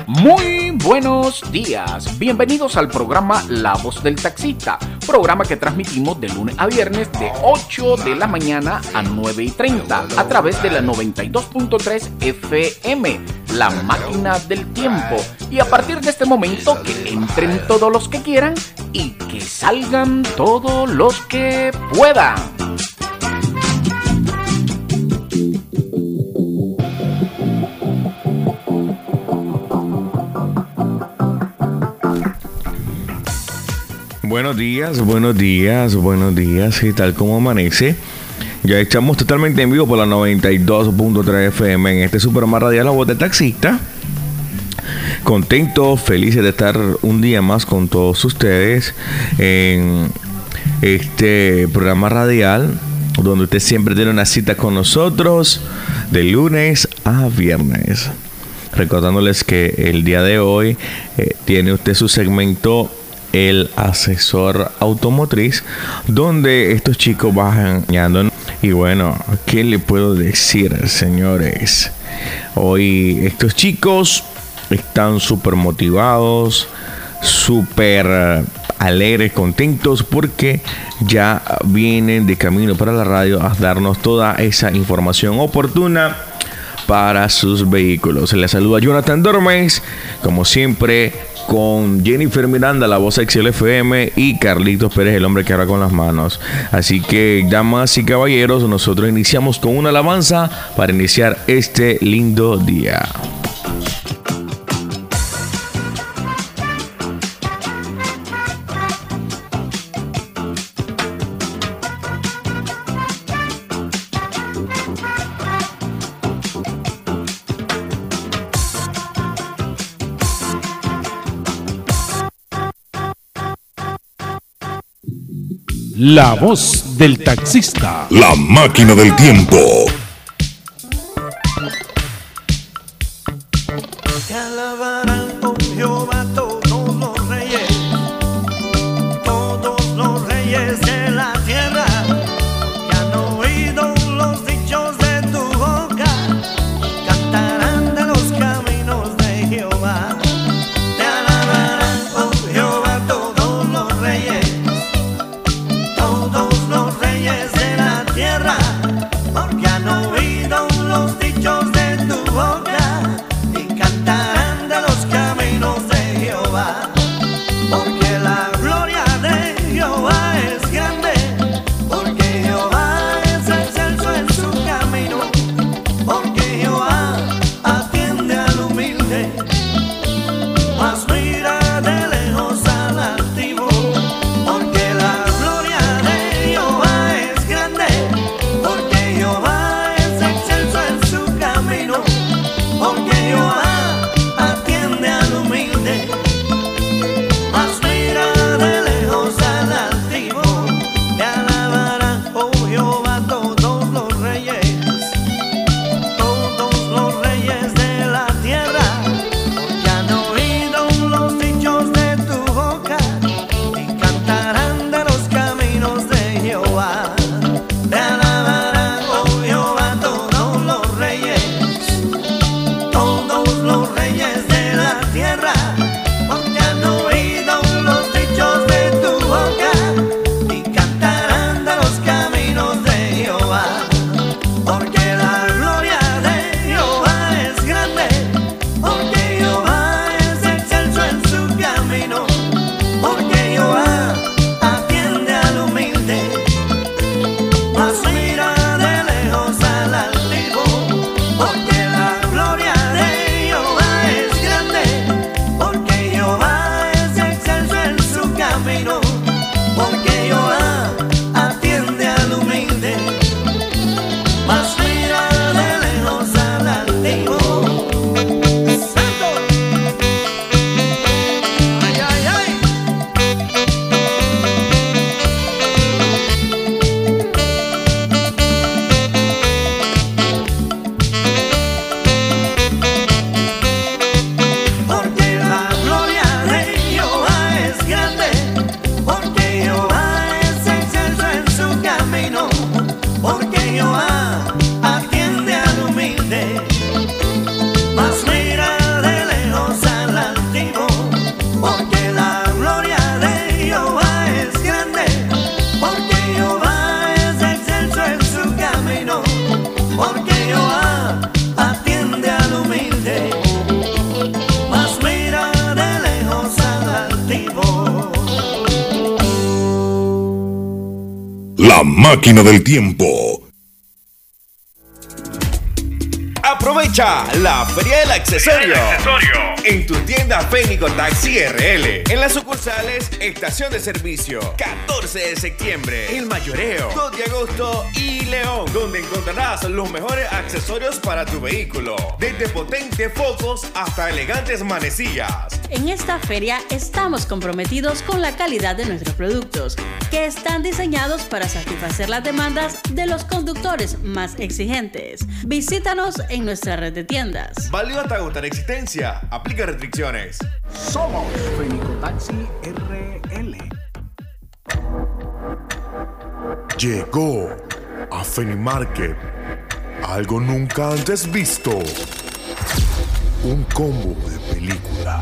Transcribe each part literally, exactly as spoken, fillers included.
Muy buenos días, bienvenidos al programa La Voz del Taxista, programa que transmitimos de lunes a viernes de ocho de la mañana a nueve y treinta a través de la noventa y dos punto tres F M, La Máquina del Tiempo. Y a partir de este momento que entren todos los que quieran y que salgan todos los que puedan. Buenos días, buenos días, buenos días. ¿Qué tal? ¿Cómo amanece? Ya estamos totalmente en vivo por la noventa y dos punto tres F M en este Superman Radial La Voz del Taxista. Contentos, felices de estar un día más con todos ustedes en este programa radial, donde usted siempre tiene una cita con nosotros de lunes a viernes. Recordándoles que el día de hoy eh, tiene usted su segmento El Asesor Automotriz, donde estos chicos van enseñando. Y bueno, ¿qué le puedo decir, señores? Hoy estos chicos están súper motivados, súper alegres, contentos, porque ya vienen de camino para la radio a darnos toda esa información oportuna para sus vehículos. Les saluda Jonathan Dormes, como siempre, con Jennifer Miranda, la voz X L F M, y Carlitos Pérez, el hombre que habla con las manos. Así que, damas y caballeros, nosotros iniciamos con una alabanza para iniciar este lindo día. La Voz del Taxista. La Máquina del Tiempo. Te alabarán, oh Jehová, todos los reyes, todos los reyes de la tierra, que han oído los dichos de tu boca, cantarán de los caminos de Jehová. Te alabarán, oh Jehová, todos los reyes, todos los reyes de la tierra, porque han oído los dichos de tu boca y cantarán de los caminos de Jehová. Porque la gloria de Jehová es grande, porque Jehová es excelso en su camino, porque Jehová atiende al humilde, mas mira de lejos al altivo. Porque la gloria de Jehová es grande, porque Jehová es excelso en su camino, porque Jehová atiende al humilde, mas mira de lejos al altivo. Te alabarán, oh Jehová, todos los reyes, todos los reyes de la tierra, porque han oído los dichos de tu boca y cantarán de los caminos de Jehová. Te alabarán, oh Jehová, todos los reyes, todos los reyes de la tierra, porque han oído los dichos de tu boca y cantarán de los caminos de máquina del tiempo. Aprovecha la Feria del Accesorio en tu tienda Fénico Taxi R L. En las sucursales Estación de Servicio, catorce de septiembre, El Mayoreo, dos de agosto y León, donde encontrarás los mejores accesorios para tu vehículo, desde potentes focos hasta elegantes manecillas. En esta feria estamos comprometidos con la calidad de nuestros productos, que están diseñados para satisfacer las demandas de los conductores más exigentes. Visítanos en nuestra red de tiendas. Válido hasta agotar existencia. Aplica restricciones. Somos Fénico Taxi R L. Llegó a Fenimarket algo nunca antes visto. Un combo de película.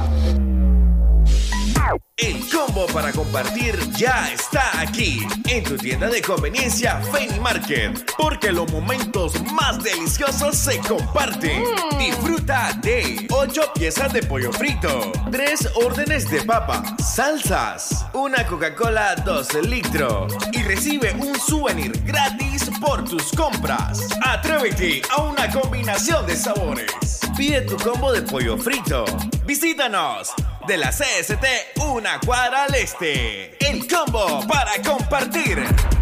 El combo para compartir ya está aquí en tu tienda de conveniencia Fenimarket, porque los momentos más deliciosos se comparten. Mm. Disfruta de ocho piezas de pollo frito, tres órdenes de papa, salsas, una Coca-Cola dos litros y recibe un souvenir gratis por tus compras. Atrévete a una combinación de sabores. Pide tu combo de pollo frito. Visítanos de la C S T una cuadra al este. El combo para compartir.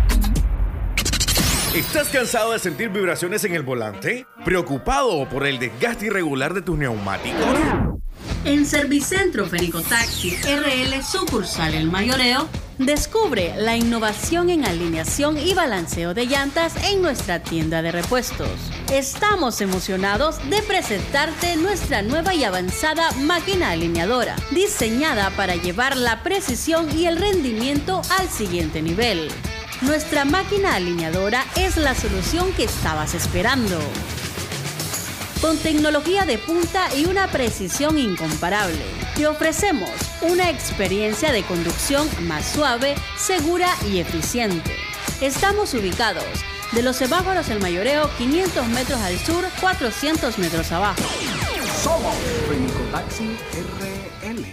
¿Estás cansado de sentir vibraciones en el volante? ¿Preocupado por el desgaste irregular de tus neumáticos? En Servicentro Fénico Taxi R L sucursal El Mayoreo, descubre la innovación en alineación y balanceo de llantas en nuestra tienda de repuestos. Estamos emocionados de presentarte nuestra nueva y avanzada máquina alineadora, diseñada para llevar la precisión y el rendimiento al siguiente nivel. Nuestra máquina alineadora es la solución que estabas esperando. Con tecnología de punta y una precisión incomparable, te ofrecemos una experiencia de conducción más suave, segura y eficiente. Estamos ubicados de los semáforos El Mayoreo, quinientos metros al sur, cuatrocientos metros abajo. Somos Fénico Taxi R L.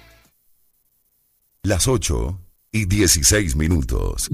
Las ocho y dieciséis minutos.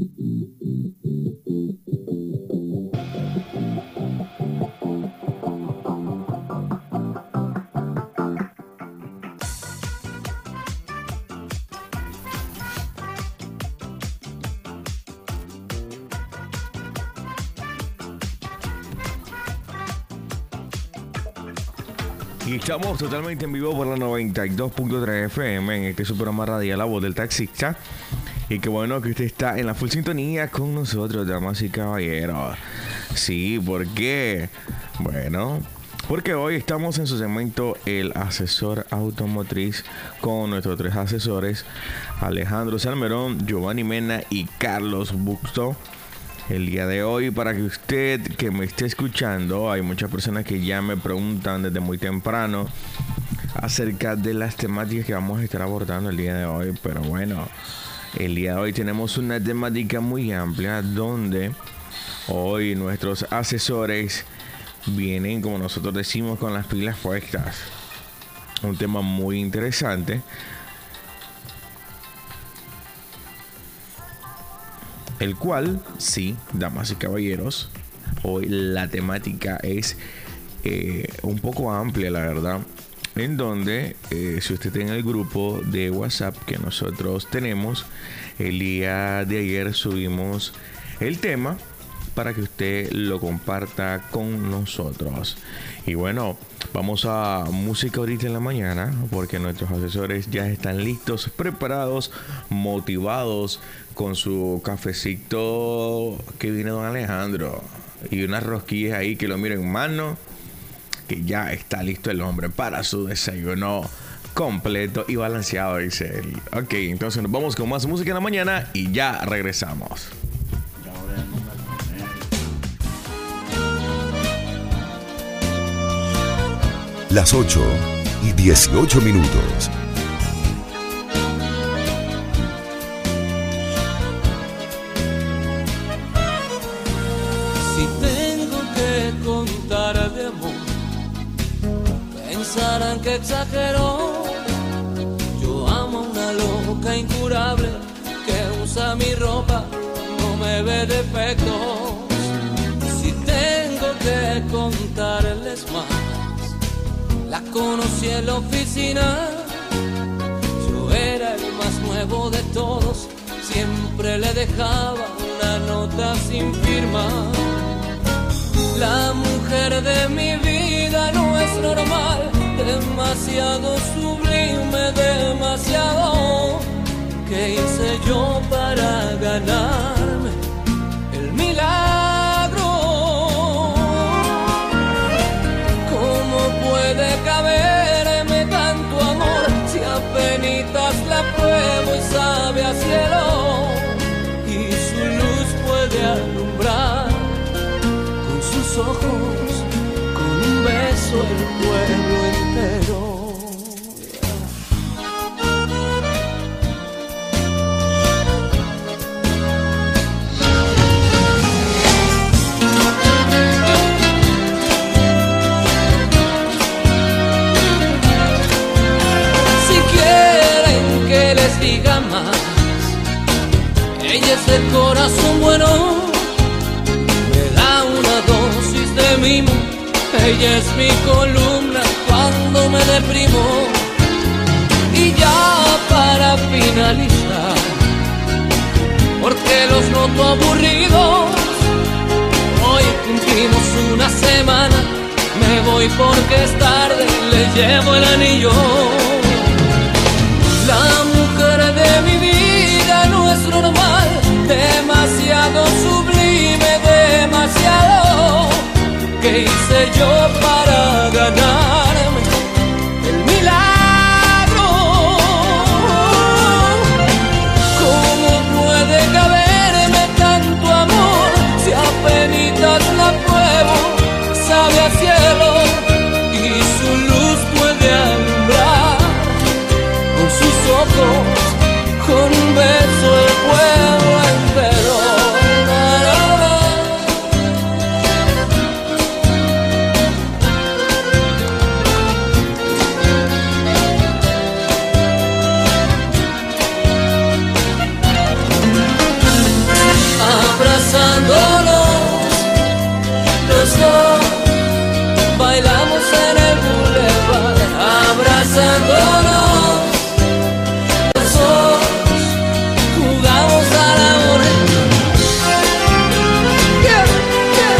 Y estamos totalmente en vivo por la noventa y dos punto tres F M en este su programa radial La Voz del Taxista. Y qué bueno que usted está en la full sintonía con nosotros, damas y caballeros. Sí, ¿por qué? Bueno, porque hoy estamos en su segmento El Asesor Automotriz con nuestros tres asesores, Alejandro Salmerón, Giovanni Mena y Carlos Busto. El día de hoy, para que usted que me esté escuchando, hay muchas personas que ya me preguntan desde muy temprano acerca de las temáticas que vamos a estar abordando el día de hoy. Pero bueno, el día de hoy tenemos una temática muy amplia donde hoy nuestros asesores vienen, como nosotros decimos, con las pilas puestas. Un tema muy interesante. El cual, sí, damas y caballeros, hoy la temática es eh, un poco amplia, la verdad. En donde, eh, si usted tiene el grupo de WhatsApp que nosotros tenemos, el día de ayer subimos el tema para que usted lo comparta con nosotros. Y bueno, vamos a música ahorita en la mañana, porque nuestros asesores ya están listos, preparados, motivados, con su cafecito que viene don Alejandro y unas rosquillas ahí que lo miren en mano, que ya está listo el hombre para su desayuno completo y balanceado, dice él. Ok, entonces nos vamos con más música en la mañana y ya regresamos. Las ocho y dieciocho minutos. Si tengo que contar de amor, pensarán que exageró. Yo amo a una loca incurable que usa mi ropa, no me nueve defectos. Si tengo que contarles más, la conocí en la oficina. Yo era el más nuevo de todos, siempre le dejaba una nota sin firma. La mujer de mi vida no es normal, demasiado sublime, demasiado. ¿Qué hice yo para ganarme el milagro? ¿Cómo puede caberme tanto amor si apenitas la pruebo y sabe a cielo? Y su luz puede alumbrar con sus ojos, con un beso el pueblo entero. Diga más, ella es de corazón bueno, me da una dosis de mimo, ella es mi columna cuando me deprimo. Y ya para finalizar, porque los noto aburridos, hoy cumplimos una semana, me voy porque es tarde, le llevo el anillo. La mujer de mi vida no es normal, demasiado sublime, demasiado. ¿Qué hice yo para ganarme el milagro? ¿Cómo puede caberme tanto amor si apenitas la pruebo, sabe a cielo? Y su luz puede alumbrar con sus ojos, con un beso el pueblo entero. Abrazándonos los dos, bailamos en el boulevard. Abrazándonos jugamos al amor. Yeah, yeah.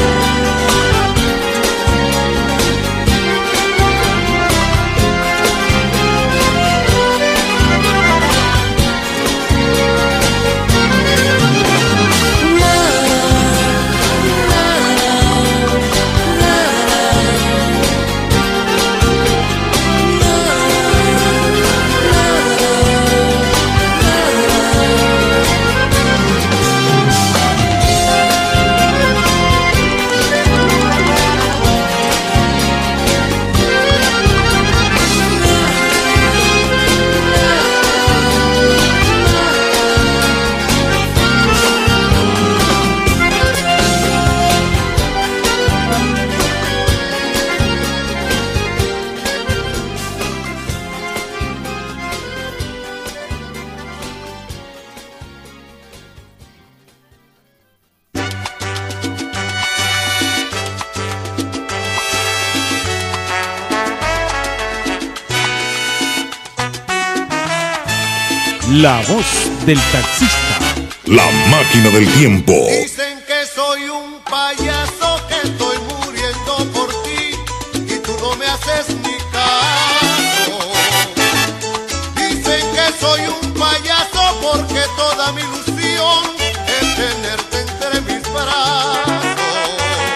La voz del taxista. La máquina del tiempo. Dicen que soy un payaso, que estoy muriendo por ti y tú no me haces ni caso. Dicen que soy un payaso porque toda mi ilusión es tenerte entre mis brazos.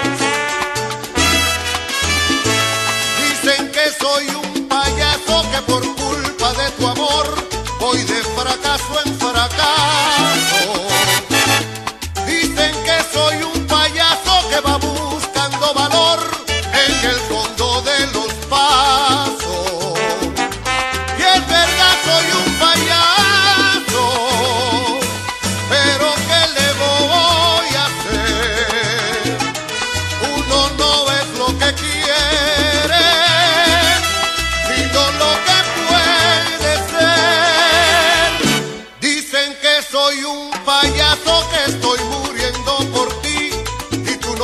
Dicen que soy un payaso, que por culpa de tu amor voy de fracaso en fracaso. Dicen que soy un payaso que va buscando valor en el fondo de los pasos. Y es verdad, soy un payaso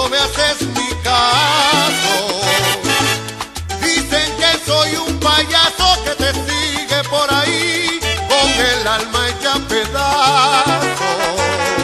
no me haces mi caso. Dicen que soy un payaso que te sigue por ahí con el alma hecha pedazos.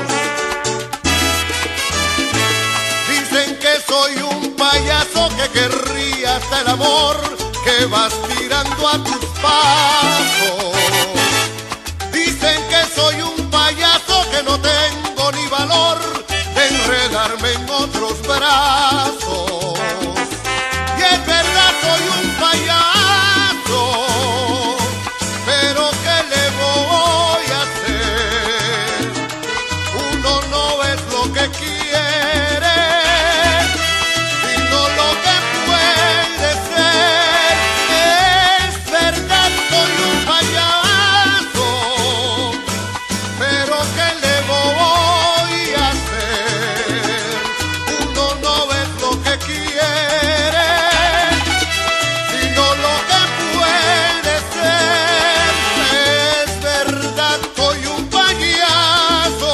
Dicen que soy un payaso que querría hasta el amor que vas tirando a tus pasos. Dicen que soy un payaso que no tengo ni valor de enredarme en otros brazos. Y es verdad, soy un payaso, pero ¿qué le voy a hacer? Uno no es lo que quiere, sino lo que puede ser. Es verdad, soy un payaso, pero ¿qué le voy a hacer? Uno no es lo que quiere, sino lo que puede ser. Es verdad, soy un payaso.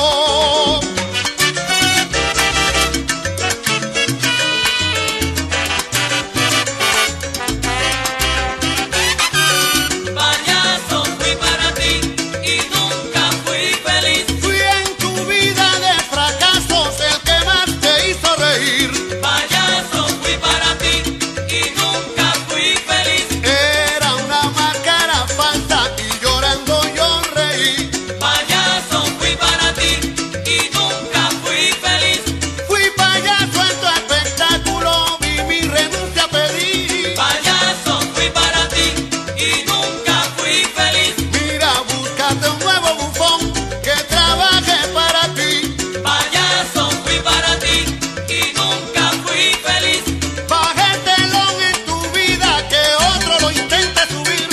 Payaso fui para ti y nunca fui feliz. Fui en tu vida de fracasos el que más te hizo reír. Payaso fui para ti y nunca fui feliz. Era una máscara falsa y llorando yo reí. Payaso fui para ti y nunca fui feliz. Fui payaso en tu espectáculo, vi mi renuncia pedí. Payaso fui para ti y nunca fui feliz. Mira, búscate un nuevo bufón que trabaje para ti. Payaso fui para ti y nunca fui feliz. Baja el telón en tu vida que otro lo intente subir.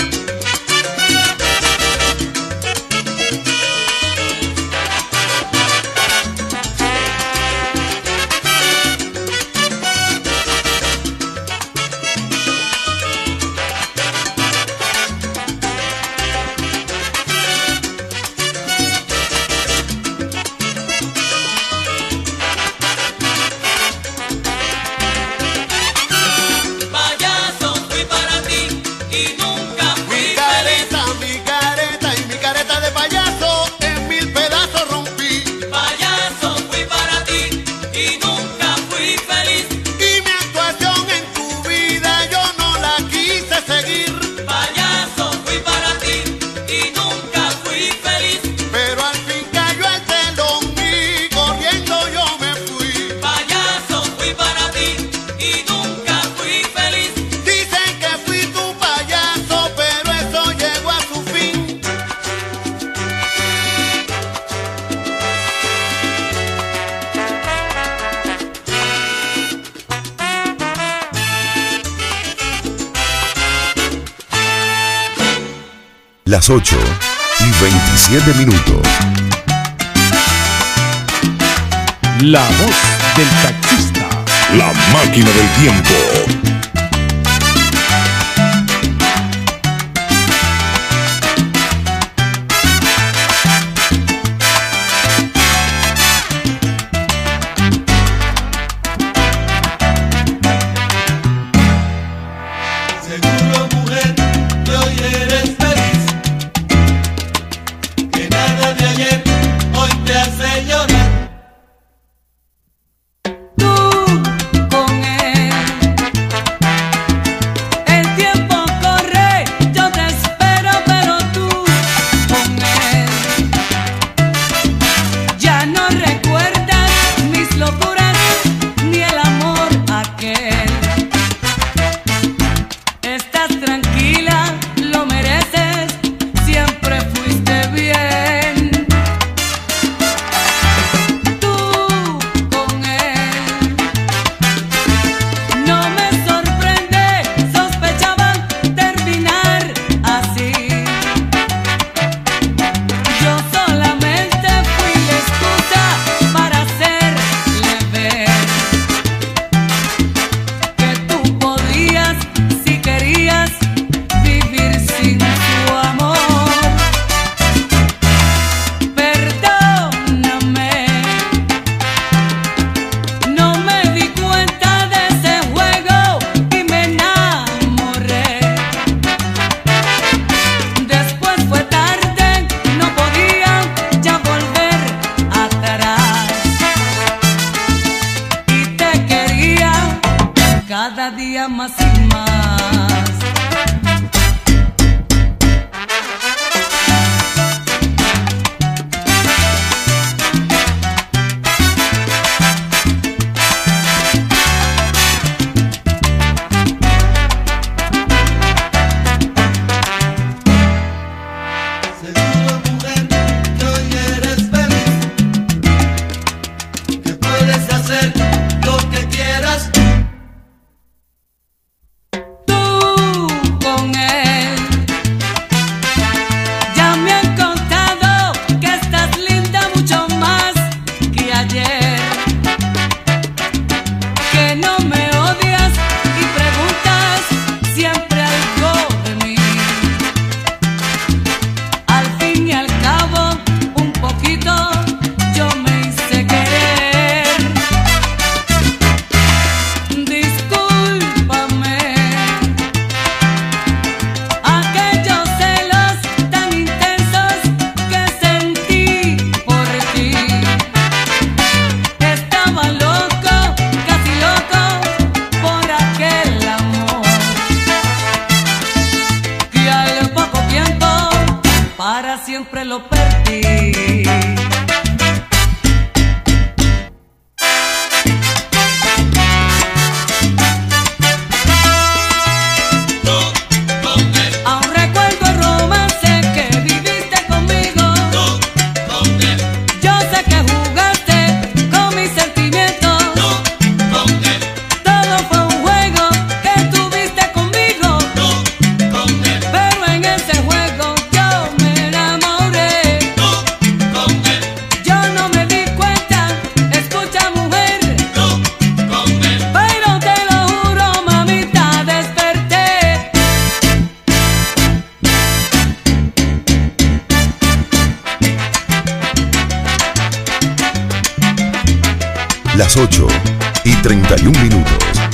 Payaso fui para ti y nunca fui Mi feliz. careta, mi careta y mi careta de payaso en mil pedazos rompí. Payaso fui para ti y nunca fui feliz. Y mi actuación en tu vida yo no la quise seguir. Payaso fui para ti y nunca fui feliz. Pero al fin cayó el telón y corriendo yo me fui. Payaso fui para ti y nunca fui feliz. Dicen que fui tu payaso, pero eso llegó a su fin. Las ocho y veintisiete minutos. La voz del taxista. La máquina del tiempo. Seguro, mujer, que hoy eres feliz, que nada de ayer hoy te hace llorar. Tú con él cada día más y más. Siempre lo perdí. Aún recuerdo el romance que viviste conmigo. Yo sé que jugaste con mis sentimientos. Todo fue un juego que tuviste conmigo. Pero en ese juego yo me enamoré. Yo no me di cuenta, escucha mujer. Pero te lo juro, mamita, desperté. Las ocho y treinta y un minutos.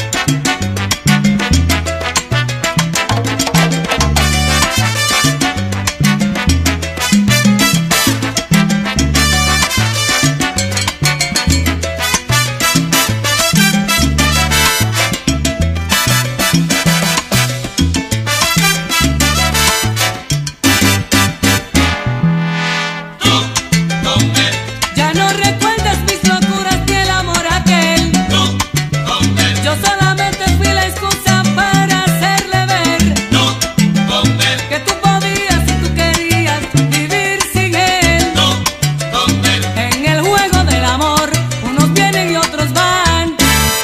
Ya no recuerdas mis locuras ni el amor aquel. Yo solamente fui la excusa para hacerle ver que tú podías y tú querías vivir sin él. En el juego del amor, unos vienen y otros van.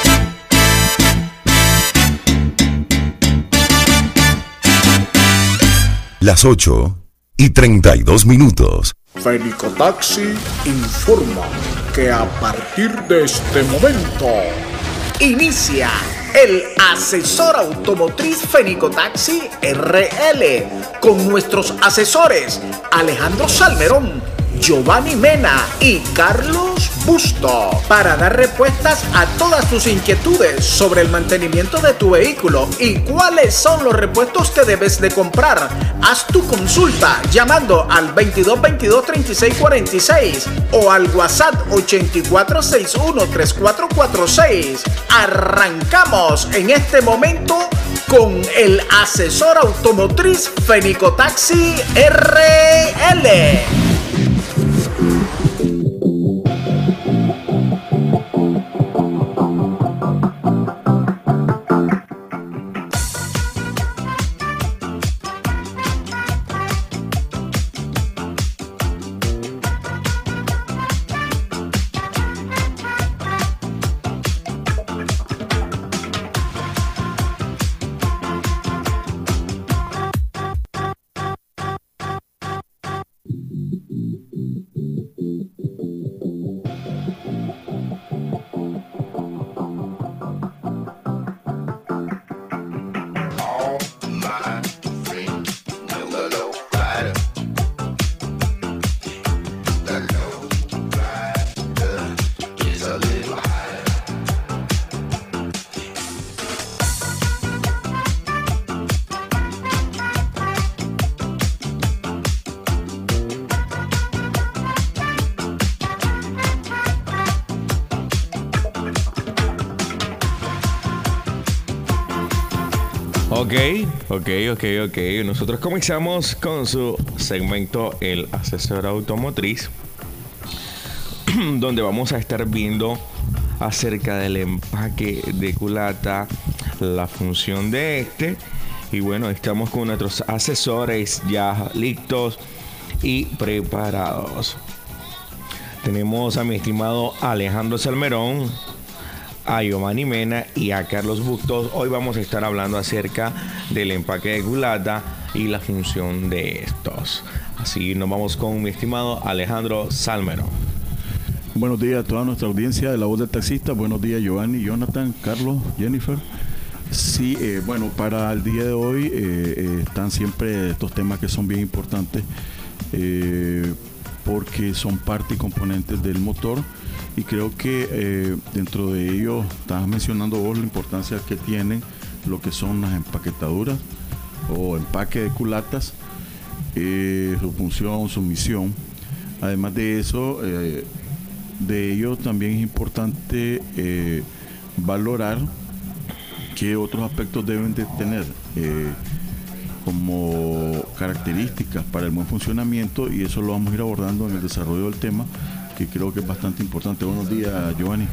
Las ocho y treinta y dos minutos. Fenicotaxi informa que a partir de este momento Inicia el asesor automotriz Fenicotaxi R L con nuestros asesores Alejandro Salmerón, Giovanni Mena y Carlos Busto para dar respuestas a todas tus inquietudes sobre el mantenimiento de tu vehículo y cuáles son los repuestos que debes de comprar. Haz tu consulta llamando al veintidós veintidós treinta y seis cuarenta y seis o al WhatsApp ochenta y cuatro sesenta y uno treinta y cuatro cuarenta y seis. Arrancamos en este momento con el asesor automotriz Fenicotaxi R L. Ok, ok, ok, ok. Nosotros comenzamos con su segmento El Asesor Automotriz, donde vamos a estar viendo acerca del empaque de culata, la función de este. Y bueno, estamos con nuestros asesores ya listos y preparados. Tenemos a mi estimado Alejandro Salmerón, a Giovanni Mena y a Carlos Bustos. Hoy vamos a estar hablando acerca del empaque de culata y la función de estos. Así nos vamos con mi estimado Alejandro Salmerón. Buenos días a toda nuestra audiencia de La Voz del Taxista. Buenos días, Giovanni, Jonathan, Carlos, Jennifer. Sí, eh, bueno, para el día de hoy eh, eh, están siempre estos temas que son bien importantes eh, porque son parte y componentes del motor. Y creo que eh, dentro de ellos, estabas mencionando vos la importancia que tienen lo que son las empaquetaduras o empaque de culatas, eh, su función, su misión. Además de eso, eh, de ello también es importante eh, valorar qué otros aspectos deben de tener eh, como características para el buen funcionamiento, y eso lo vamos a ir abordando en el desarrollo del tema, que creo que es bastante importante. Buenos días, Giovanni.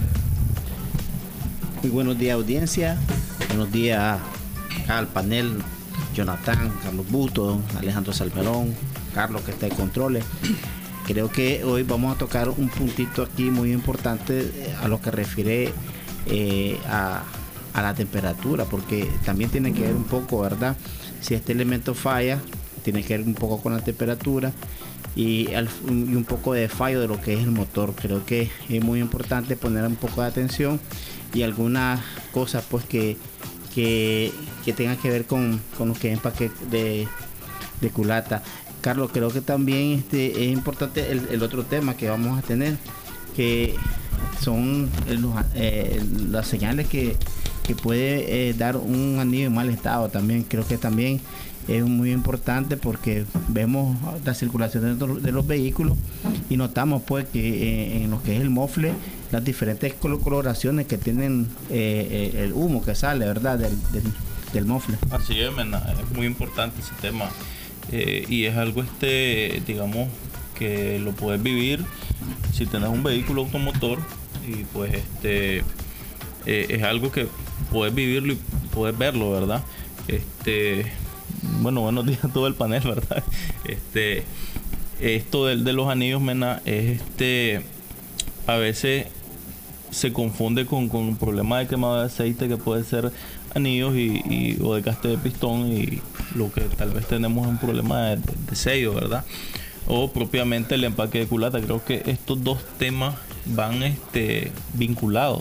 Muy buenos días, audiencia. Buenos días al panel, Jonathan, Carlos Buto, Alejandro Salmerón, Carlos que está en controles. Creo que hoy vamos a tocar un puntito aquí muy importante a lo que refiere eh, a, a la temperatura, porque también tiene que ver un poco, ¿verdad? Si este elemento falla, tiene que ver un poco con la temperatura. Y, al, y un poco de fallo de lo que es el motor. Creo que es muy importante poner un poco de atención y algunas cosas pues que, que, que tengan que ver con, con lo que es empaque de, de culata. Carlos, creo que también este, es importante el, el otro tema que vamos a tener, que son el, eh, las señales que, que puede eh, dar un anillo en mal estado. También creo que también es muy importante porque vemos la circulación de, de los vehículos y notamos pues que eh, en lo que es el mofle, las diferentes coloraciones que tienen eh, eh, el humo que sale, ¿verdad? Del, del, del mofle. Así es, Mena, es muy importante ese tema eh, y es algo este, digamos, que lo puedes vivir si tenés un vehículo automotor, y pues este eh, es algo que puedes vivirlo y puedes verlo, ¿verdad? Este Bueno, buenos días a todo el panel, ¿verdad? Este, esto de, de los anillos, Mena, es este, a veces se confunde con, con un problema de quemado de aceite, que puede ser anillos y, y o de gaste de pistón, y lo que tal vez tenemos es un problema de, de sello, ¿verdad? O propiamente el empaque de culata. Creo que estos dos temas van este, vinculados.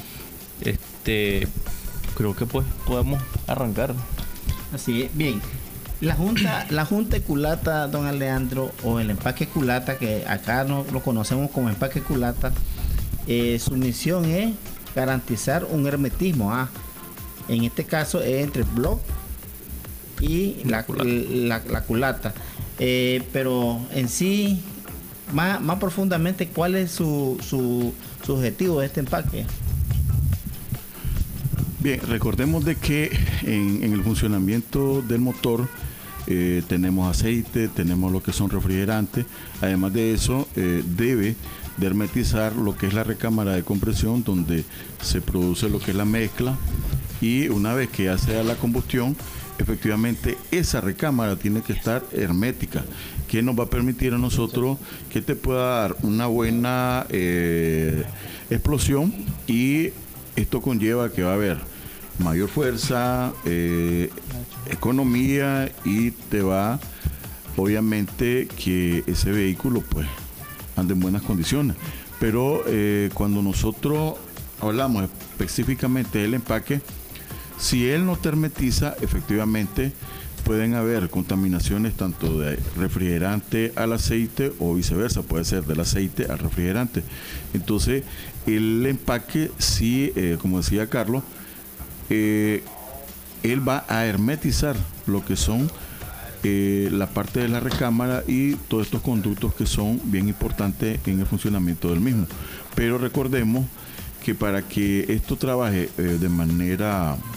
Este, creo que pues podemos arrancar. Así es, bien. La junta, la junta de culata, don Alejandro, o el empaque culata, que acá no lo conocemos como empaque culata, eh, su misión es garantizar un hermetismo. Ah, en este caso es entre el block y la, la, la culata. Eh, pero en sí, más, más profundamente, ¿cuál es su, su, su objetivo de este empaque? Bien, recordemos de que en, en el funcionamiento del motor eh, tenemos aceite, tenemos lo que son refrigerantes. Además de eso, eh, debe de hermetizar lo que es la recámara de compresión, donde se produce lo que es la mezcla, y una vez que ya sea la combustión, efectivamente esa recámara tiene que estar hermética, que nos va a permitir a nosotros que te pueda dar una buena eh, explosión, y esto conlleva que va a haber mayor fuerza, eh, economía, y te va, obviamente, que ese vehículo pues ande en buenas condiciones. Pero eh, cuando nosotros hablamos específicamente del empaque, si él no te hermetiza, efectivamente pueden haber contaminaciones tanto de refrigerante al aceite o viceversa, puede ser del aceite al refrigerante. Entonces el empaque, sí, eh, como decía Carlos, eh, él va a hermetizar lo que son eh, la parte de la recámara y todos estos conductos que son bien importantes en el funcionamiento del mismo. Pero recordemos que para que esto trabaje eh, de manera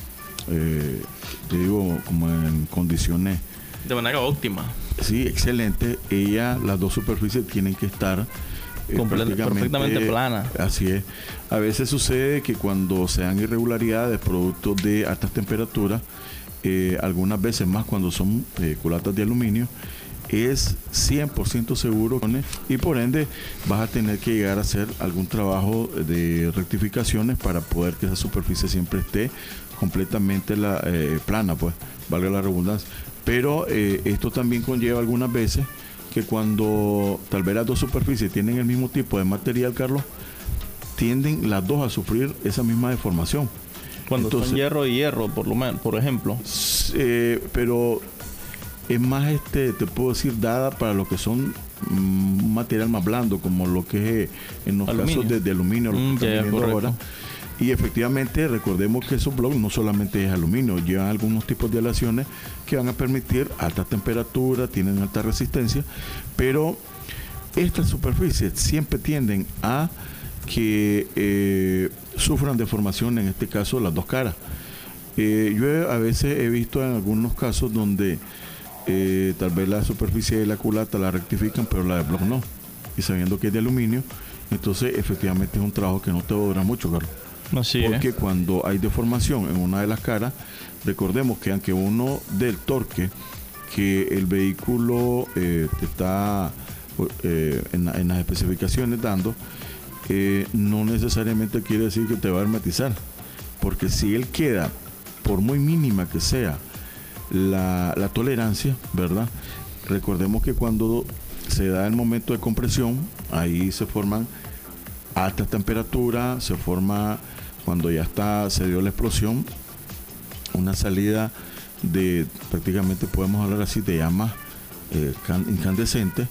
eh, te digo, como en condiciones de manera óptima. Sí, excelente. Ella, las dos superficies tienen que estar eh, perfectamente planas. Así es. A veces sucede que cuando se dan irregularidades producto de altas temperaturas, eh, algunas veces más cuando son eh, culatas de aluminio, es cien por ciento seguro y por ende vas a tener que llegar a hacer algún trabajo de rectificaciones para poder que esa superficie siempre esté completamente la, eh, plana, pues valga la redundancia. Pero eh, esto también conlleva algunas veces que cuando tal vez las dos superficies tienen el mismo tipo de material, Carlos, tienden las dos a sufrir esa misma deformación. Cuando Entonces, son hierro y hierro, por lo menos, por ejemplo. Eh, pero es más, este, te puedo decir, dada para lo que son un material más blando, como lo que es en los aluminio. casos de, de aluminio, lo que mm, estamos yeah, viendo ahora. Y efectivamente, recordemos que esos bloques no solamente es aluminio, llevan algunos tipos de aleaciones que van a permitir alta temperatura, tienen alta resistencia, pero estas superficies siempre tienden a que eh, sufran deformación, en este caso las dos caras. Eh, yo he, a veces he visto en algunos casos donde eh, tal vez la superficie de la culata la rectifican, pero la de bloque no. Y sabiendo que es de aluminio, entonces efectivamente es un trabajo que no te va a durar mucho, Carlos. Así Porque es. Cuando hay deformación en una de las caras, recordemos que aunque uno del torque que el vehículo eh, te está eh, en, en las especificaciones dando, eh, no necesariamente quiere decir que te va a hermetizar, porque si él queda, por muy mínima que sea la, la tolerancia, ¿verdad? Recordemos que cuando se da el momento de compresión, ahí se forman altas temperaturas, se forma, cuando ya está, se dio la explosión, una salida de, prácticamente podemos hablar así, de llamas eh, incandescentes,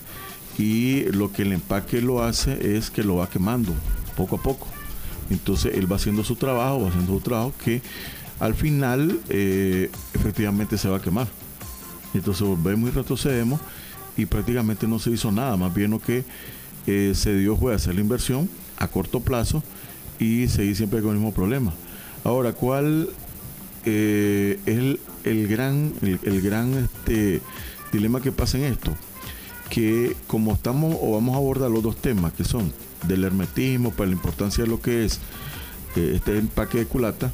y lo que el empaque lo hace es que lo va quemando poco a poco. Entonces él va haciendo su trabajo, va haciendo su trabajo, que al final eh, efectivamente se va a quemar. Entonces volvemos y retrocedemos y prácticamente no se hizo nada, más bien lo que eh, se dio fue hacer la inversión a corto plazo y seguir siempre con el mismo problema. Ahora, ¿cuál eh, es el, el gran, el, el gran este, dilema que pasa en esto? Que como estamos o vamos a abordar los dos temas, que son del hermetismo, para la importancia de lo que es eh, este empaque de culata,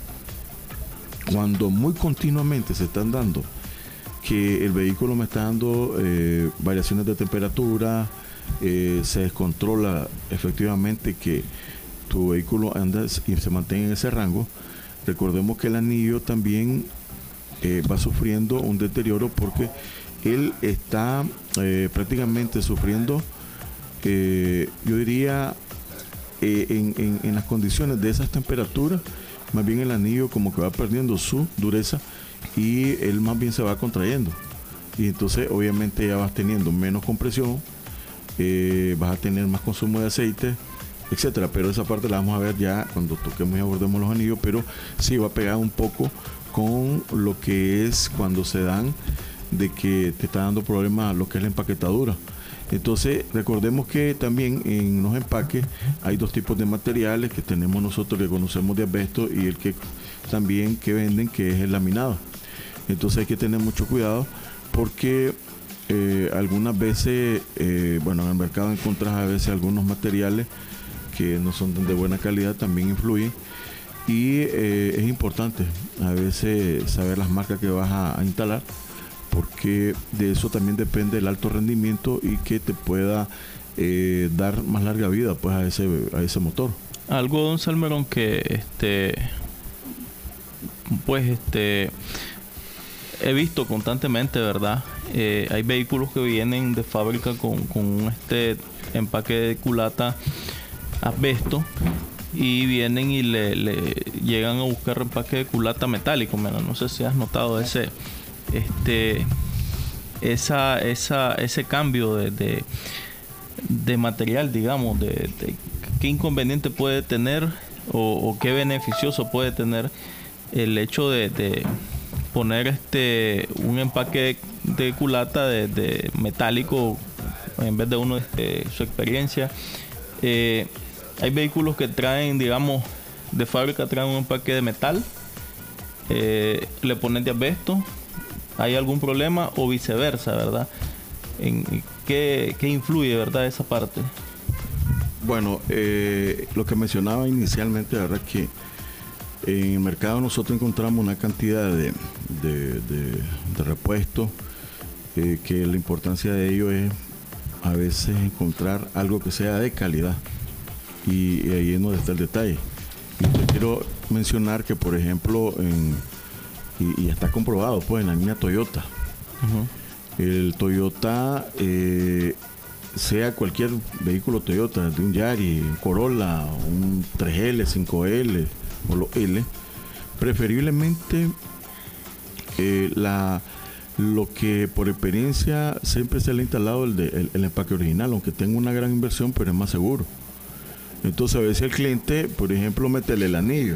cuando muy continuamente se están dando que el vehículo me está dando eh, variaciones de temperatura, eh, se descontrola efectivamente que tu vehículo anda y se mantiene en ese rango, recordemos que el anillo también eh, va sufriendo un deterioro porque él está eh, prácticamente sufriendo, eh, yo diría, eh, en, en, en las condiciones de esas temperaturas, más bien el anillo como que va perdiendo su dureza y él más bien se va contrayendo. Y entonces obviamente ya vas teniendo menos compresión, eh, vas a tener más consumo de aceite, etcétera. Pero esa parte la vamos a ver ya cuando toquemos y abordemos los anillos, pero sí va a pegar un poco con lo que es cuando se dan de que te está dando problemas lo que es la empaquetadura. Entonces recordemos que también en los empaques hay dos tipos de materiales que tenemos nosotros, que conocemos de asbesto, y el que también que venden, que es el laminado. Entonces hay que tener mucho cuidado porque eh, algunas veces, eh, bueno, en el mercado encuentras a veces algunos materiales que no son de buena calidad, también influyen, y eh, es importante a veces saber las marcas que vas a, a instalar, porque de eso también depende el alto rendimiento y que te pueda eh, dar más larga vida pues a ese a ese motor. Algo, don Salmerón, que este pues este he visto constantemente, ¿verdad? Eh, hay vehículos que vienen de fábrica con, con este empaque de culata asbesto y vienen y le, le llegan a buscar empaque de culata metálico. Mira, no sé si has notado ese este esa esa ese cambio de, de, de material, digamos, de, de qué inconveniente puede tener o, o qué beneficioso puede tener el hecho de, de poner este un empaque de, de culata de, de metálico en vez de uno de, de su experiencia. Eh, hay vehículos que traen, digamos, de fábrica traen un empaque de metal eh, le pones de asbesto, ¿hay algún problema o viceversa, verdad? ¿En qué, qué influye, verdad, esa parte? Bueno, eh, lo que mencionaba inicialmente, la verdad que en el mercado nosotros encontramos una cantidad de, de, de, de repuestos eh, que la importancia de ello es a veces encontrar algo que sea de calidad, y, y ahí es donde está el detalle. Y te quiero mencionar que, por ejemplo, en, y, y está comprobado pues en la línea Toyota, uh-huh. el Toyota, eh, sea cualquier vehículo Toyota, de un Yaris, un Corolla, un tres L, cinco L o los L, preferiblemente eh, la lo que por experiencia siempre se le ha instalado el, de, el, el empaque original, aunque tenga una gran inversión, pero es más seguro. Entonces a veces el cliente, por ejemplo, métele el anillo,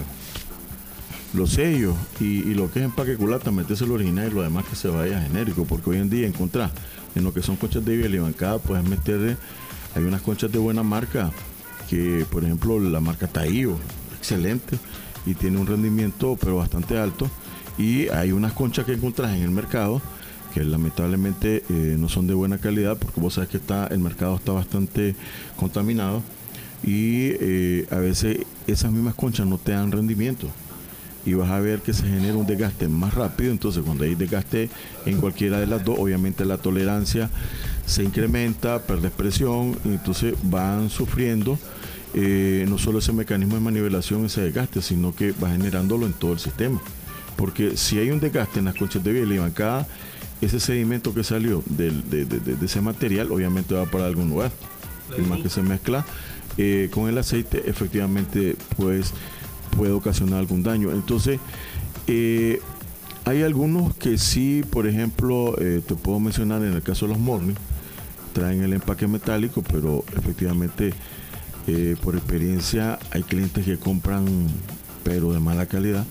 los sellos y, y lo que es empaque culata, métese el original y lo demás que se vaya genérico, porque hoy en día encontrar en lo que son conchas de biela y bancada, puedes meterle, hay unas conchas de buena marca, que por ejemplo la marca Taío, excelente, y tiene un rendimiento pero bastante alto, y hay unas conchas que encontrás en el mercado que lamentablemente eh, no son de buena calidad, porque vos sabes que está, el mercado está bastante contaminado, y eh, a veces esas mismas conchas no te dan rendimiento, y vas a ver que se genera un desgaste más rápido. Entonces cuando hay desgaste en cualquiera de las dos, obviamente la tolerancia se incrementa, perdes presión, y entonces van sufriendo eh, no solo ese mecanismo de manivelación, ese desgaste, sino que va generándolo en todo el sistema, porque si hay un desgaste en las conchas de biela y bancada, ese sedimento que salió del, de, de, de, de ese material obviamente va para algún lugar, y más que se mezcla eh, con el aceite, efectivamente pues puede ocasionar algún daño. Entonces eh, hay algunos que sí, por ejemplo, eh, te puedo mencionar en el caso de los Morning, traen el empaque metálico, pero efectivamente eh, por experiencia hay clientes que compran pero de mala calidad,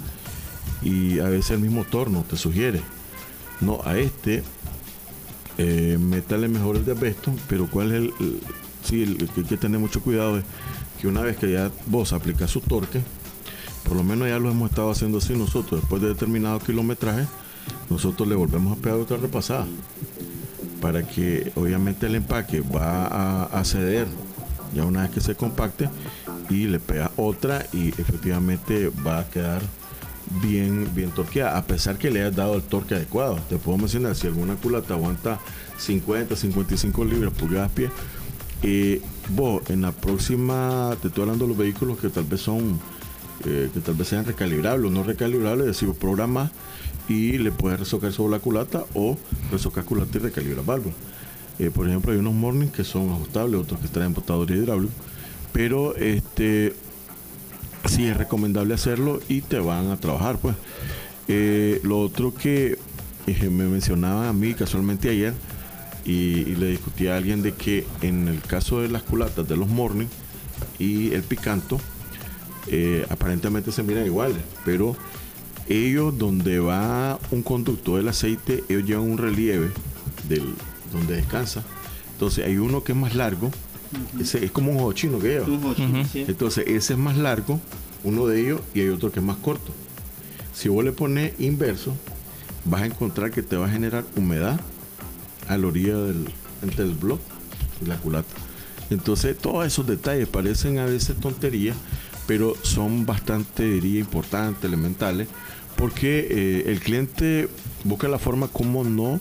y a veces el mismo torno te sugiere, no, a este eh, métale mejor el de asbesto, pero cuál es el, el sí, el, el que hay que tener mucho cuidado es que una vez que ya vos aplicas su torque, por lo menos ya lo hemos estado haciendo así nosotros, después de determinado kilometraje, nosotros le volvemos a pegar otra repasada, para que obviamente el empaque va a, a ceder ya una vez que se compacte, y le pega otra y efectivamente va a quedar bien, bien torqueada, a pesar que le hayas dado el torque adecuado. Te puedo mencionar, si alguna culata aguanta cincuenta, cincuenta y cinco libras pulgadas pie, eh, vos en la próxima, te estoy hablando de los vehículos que tal vez son eh, que tal vez sean recalibrables o no recalibrables, es decir, vos programás y le puedes resocar sobre la culata, o resocar culata y recalibrar válvula. Eh, por ejemplo, hay unos Morning que son ajustables, otros que traen botadores hidráulicos, pero este sí es recomendable hacerlo y te van a trabajar pues. Eh, lo otro que eh, me mencionaban a mí casualmente ayer, y, y le discutí a alguien, de que en el caso de las culatas de los Morning y el Picanto, eh, aparentemente se miran iguales, pero ellos, donde va un conducto del aceite, ellos llevan un relieve del donde descansa. Entonces hay uno que es más largo, ese es como un ojo chino que lleva. Uh-huh. Sí. Entonces ese es más largo, uno de ellos, y hay otro que es más corto. Si vos le pones inverso, vas a encontrar que te va a generar humedad a la orilla del, entre el bloque y la culata. Entonces todos esos detalles parecen a veces tonterías, pero son bastante, diría, importantes, elementales, porque eh, el cliente busca la forma como no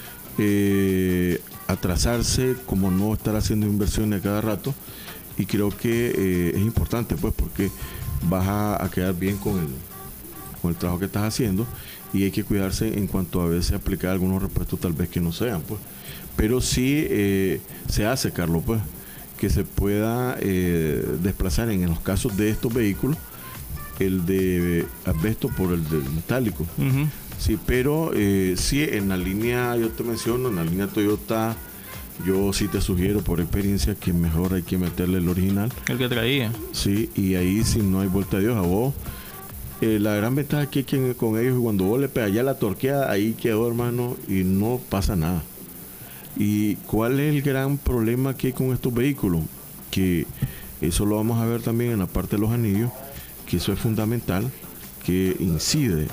eh, atrasarse, como no estar haciendo inversiones a cada rato, y creo que eh, es importante pues, porque vas a, a quedar bien con el, con el trabajo que estás haciendo, y hay que cuidarse en cuanto a veces aplicar algunos repuestos tal vez que no sean pues, pero sí eh, se hace, Carlos, pues que se pueda eh, desplazar en, en los casos de estos vehículos el de asbesto por el de metálico. Uh-huh. Sí, pero eh, sí, en la línea, yo te menciono, en la línea Toyota, yo sí te sugiero por experiencia que mejor hay que meterle el original. El que traía. Sí, y ahí si no hay vuelta de Dios a vos. Eh, la gran ventaja aquí es que con ellos, cuando vos le pegas ya la torqueada, ahí quedó, hermano, y no pasa nada. ¿Y cuál es el gran problema que hay con estos vehículos? Que eso lo vamos a ver también en la parte de los anillos, que eso es fundamental, que incide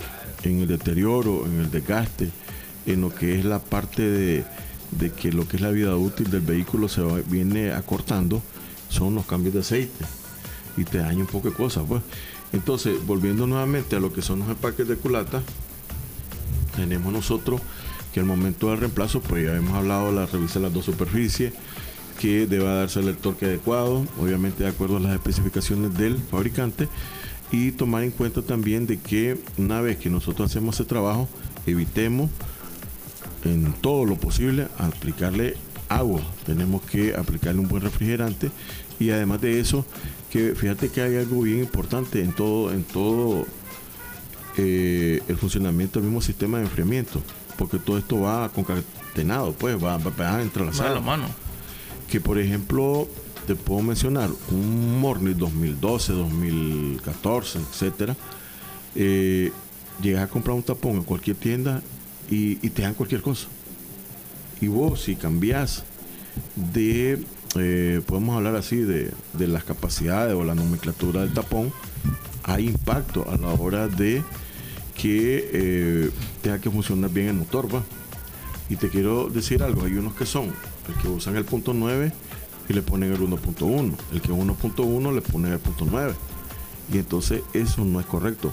en el deterioro, en el desgaste, en lo que es la parte de, de que lo que es la vida útil del vehículo se va, viene acortando, son los cambios de aceite y te daña un poco de cosas, pues. Entonces, volviendo nuevamente a lo que son los empaques de culata, tenemos nosotros que al momento del reemplazo, pues ya hemos hablado de la revisa de las dos superficies, que deba darse el torque adecuado, obviamente de acuerdo a las especificaciones del fabricante, y tomar en cuenta también de que una vez que nosotros hacemos ese trabajo, evitemos en todo lo posible aplicarle agua. Tenemos que aplicarle un buen refrigerante, y además de eso, que fíjate que hay algo bien importante en todo, en todo eh, el funcionamiento del mismo sistema de enfriamiento, porque todo esto va concatenado, pues va, va, va a entrelazar. Va de la mano. Que por ejemplo, te puedo mencionar un Morning dos mil doce, dos mil catorce, etcétera. Eh, llegas a comprar un tapón en cualquier tienda y, y te dan cualquier cosa. Y vos, si cambias de, eh, podemos hablar así, de, de las capacidades o la nomenclatura del tapón, hay impacto a la hora de que eh, tenga que funcionar bien el motor, ¿va? Y te quiero decir algo, hay unos que son el que usan el punto nueve y le ponen el uno punto uno, el que uno punto uno le ponen el punto nueve, y entonces eso no es correcto.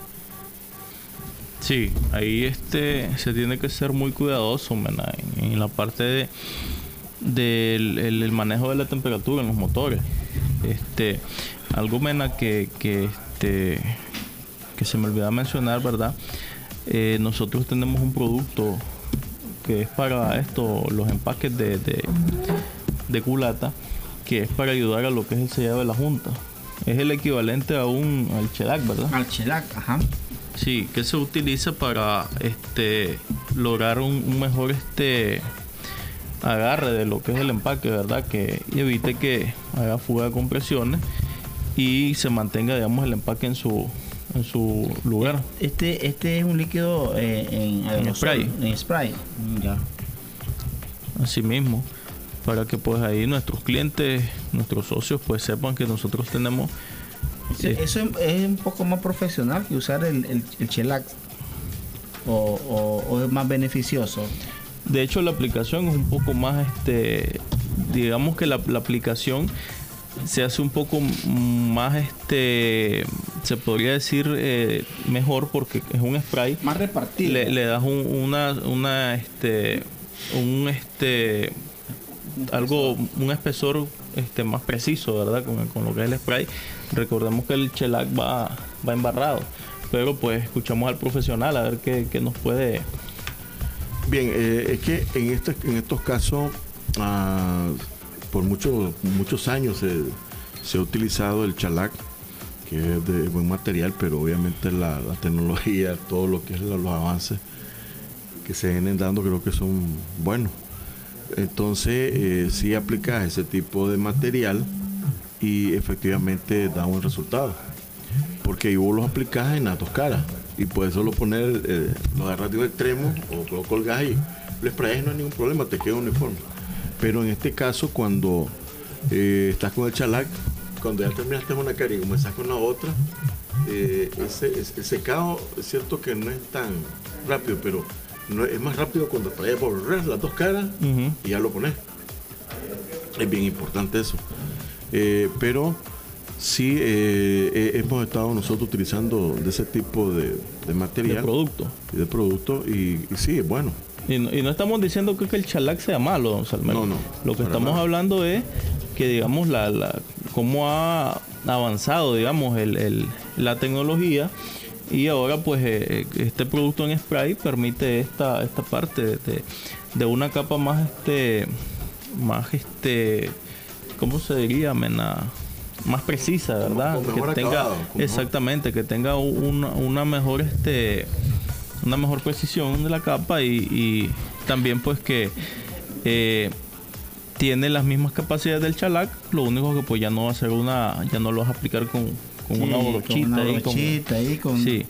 Sí, ahí este se tiene que ser muy cuidadoso, mena, en, en la parte de del el, el manejo de la temperatura en los motores. Este, algo, mena, que, que este que se me olvidaba mencionar, ¿verdad? Eh, nosotros tenemos un producto que es para esto, los empaques de, de, de culata, que es para ayudar a lo que es el sellado de la junta. Es el equivalente a un al shellac, ¿verdad? Al shellac, ajá. Sí, que se utiliza para este lograr un, un mejor este agarre de lo que es el empaque, ¿verdad? Que y evite que haga fuga de compresiones y se mantenga, digamos, el empaque en su en su lugar. Este este es un líquido eh, en, en spray. En spray. Ya. Así mismo, para que pues ahí nuestros clientes, nuestros socios, pues sepan que nosotros tenemos. Sí, eh, eso es un poco más profesional que usar el, el, el shellac, o, o, o es más beneficioso. De hecho, la aplicación es un poco más, este, digamos que la, la aplicación se hace un poco más, este, se podría decir eh, mejor, porque es un spray más repartido. Le, le das un, una, una, este, un, este, algo, un espesor, este, más preciso, ¿verdad? Con, con lo que es el spray. Recordemos que el shellac va, va embarrado, pero pues escuchamos al profesional a ver qué, qué nos puede. Bien, eh, es que en este, en estos casos, ah, por muchos muchos años se, se ha utilizado el shellac, que es de buen material, pero obviamente la, la tecnología, todo lo que es la, los avances que se vienen dando, creo que son buenos. Entonces, eh, si aplicas ese tipo de material y efectivamente da un resultado, porque vos los aplicas en las dos caras y puedes solo poner, eh, lo agarras de un extremo o lo colgas y lo sprayas, no hay ningún problema, te queda uniforme. Pero en este caso, cuando eh, estás con el shellac, cuando ya terminaste una cara y comenzás con la otra, eh, ese, ese, el secado es cierto que no es tan rápido, pero no, es más rápido cuando sprayas por las dos caras uh-huh. y ya lo pones. Es bien importante eso. Eh, pero sí eh, hemos estado nosotros utilizando de ese tipo de, de material, de producto, y de producto y, y sí, es bueno. Y no, y no estamos diciendo que, que el shellac sea malo, don Salmero. No, no. Lo que estamos nada. hablando es que, digamos, la, la cómo ha avanzado, digamos, el, el, la tecnología, y ahora pues eh, este producto en spray permite esta esta parte de, de, de una capa más este más este ¿cómo se diría, mena? Más precisa, ¿verdad? Con que tenga acabado, exactamente mejor. Que tenga una, una mejor este una mejor precisión de la capa, y, y también pues que eh, tiene las mismas capacidades del shellac, lo único que pues ya no va a ser una, ya no lo vas a aplicar con, con sí, una brochita, con una ahí, brochita con, ahí con, sí.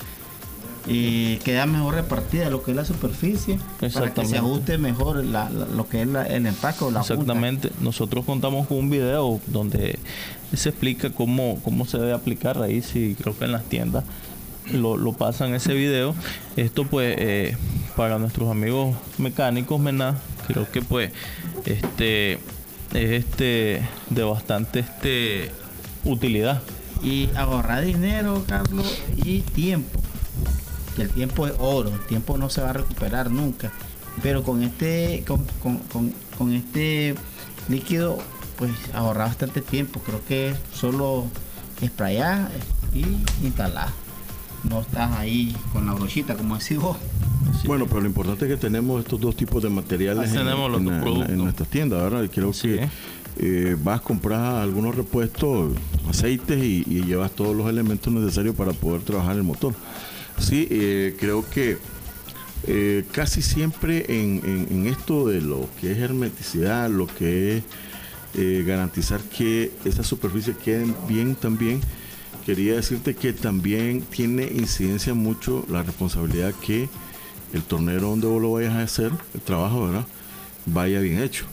Y queda mejor repartida lo que es la superficie, para que se ajuste mejor la, la, lo que es la, el empaque o la exactamente junta. Nosotros contamos con un video donde se explica cómo, cómo se debe aplicar ahí, sí, creo que en las tiendas lo, lo pasan ese video. Esto pues eh, para nuestros amigos mecánicos, ¿verdad? Creo que pues este es este de bastante este utilidad. Y ahorrar dinero, Carlos, y tiempo. Que el tiempo es oro, el tiempo no se va a recuperar nunca. Pero con este, con, con, con, con este líquido, pues ahorrar bastante tiempo. Creo que solo sprayar y instalar. No estás ahí con la brochita, como decís vos. Bueno, pero lo importante es que tenemos estos dos tipos de materiales en, tenemos en, los en, productos. en nuestras tiendas, ¿verdad? Y creo Sí. que eh, vas a comprar algunos repuestos, aceites y, y llevas todos los elementos necesarios para poder trabajar el motor. Sí, eh, creo que eh, casi siempre en, en, en esto de lo que es hermeticidad, lo que es eh, garantizar que esas superficies queden bien también, quería decirte que también tiene incidencia mucho la responsabilidad que el tornero donde vos lo vayas a hacer, el trabajo, ¿verdad?, vaya bien hecho.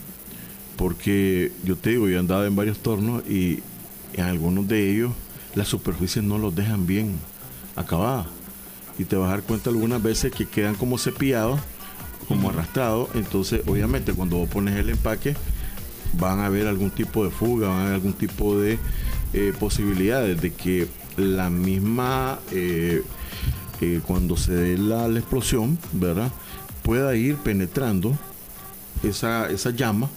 Porque yo te digo, yo he andado en varios tornos y en algunos de ellos las superficies no los dejan bien acabadas. Y te vas a dar cuenta algunas veces que quedan como cepillados, como arrastrados. Entonces, obviamente, cuando vos pones el empaque, van a haber algún tipo de fuga, van a haber algún tipo de eh, posibilidades de que la misma... Eh, Eh, cuando se dé la, la explosión, ¿verdad?, pueda ir penetrando esa, esa llama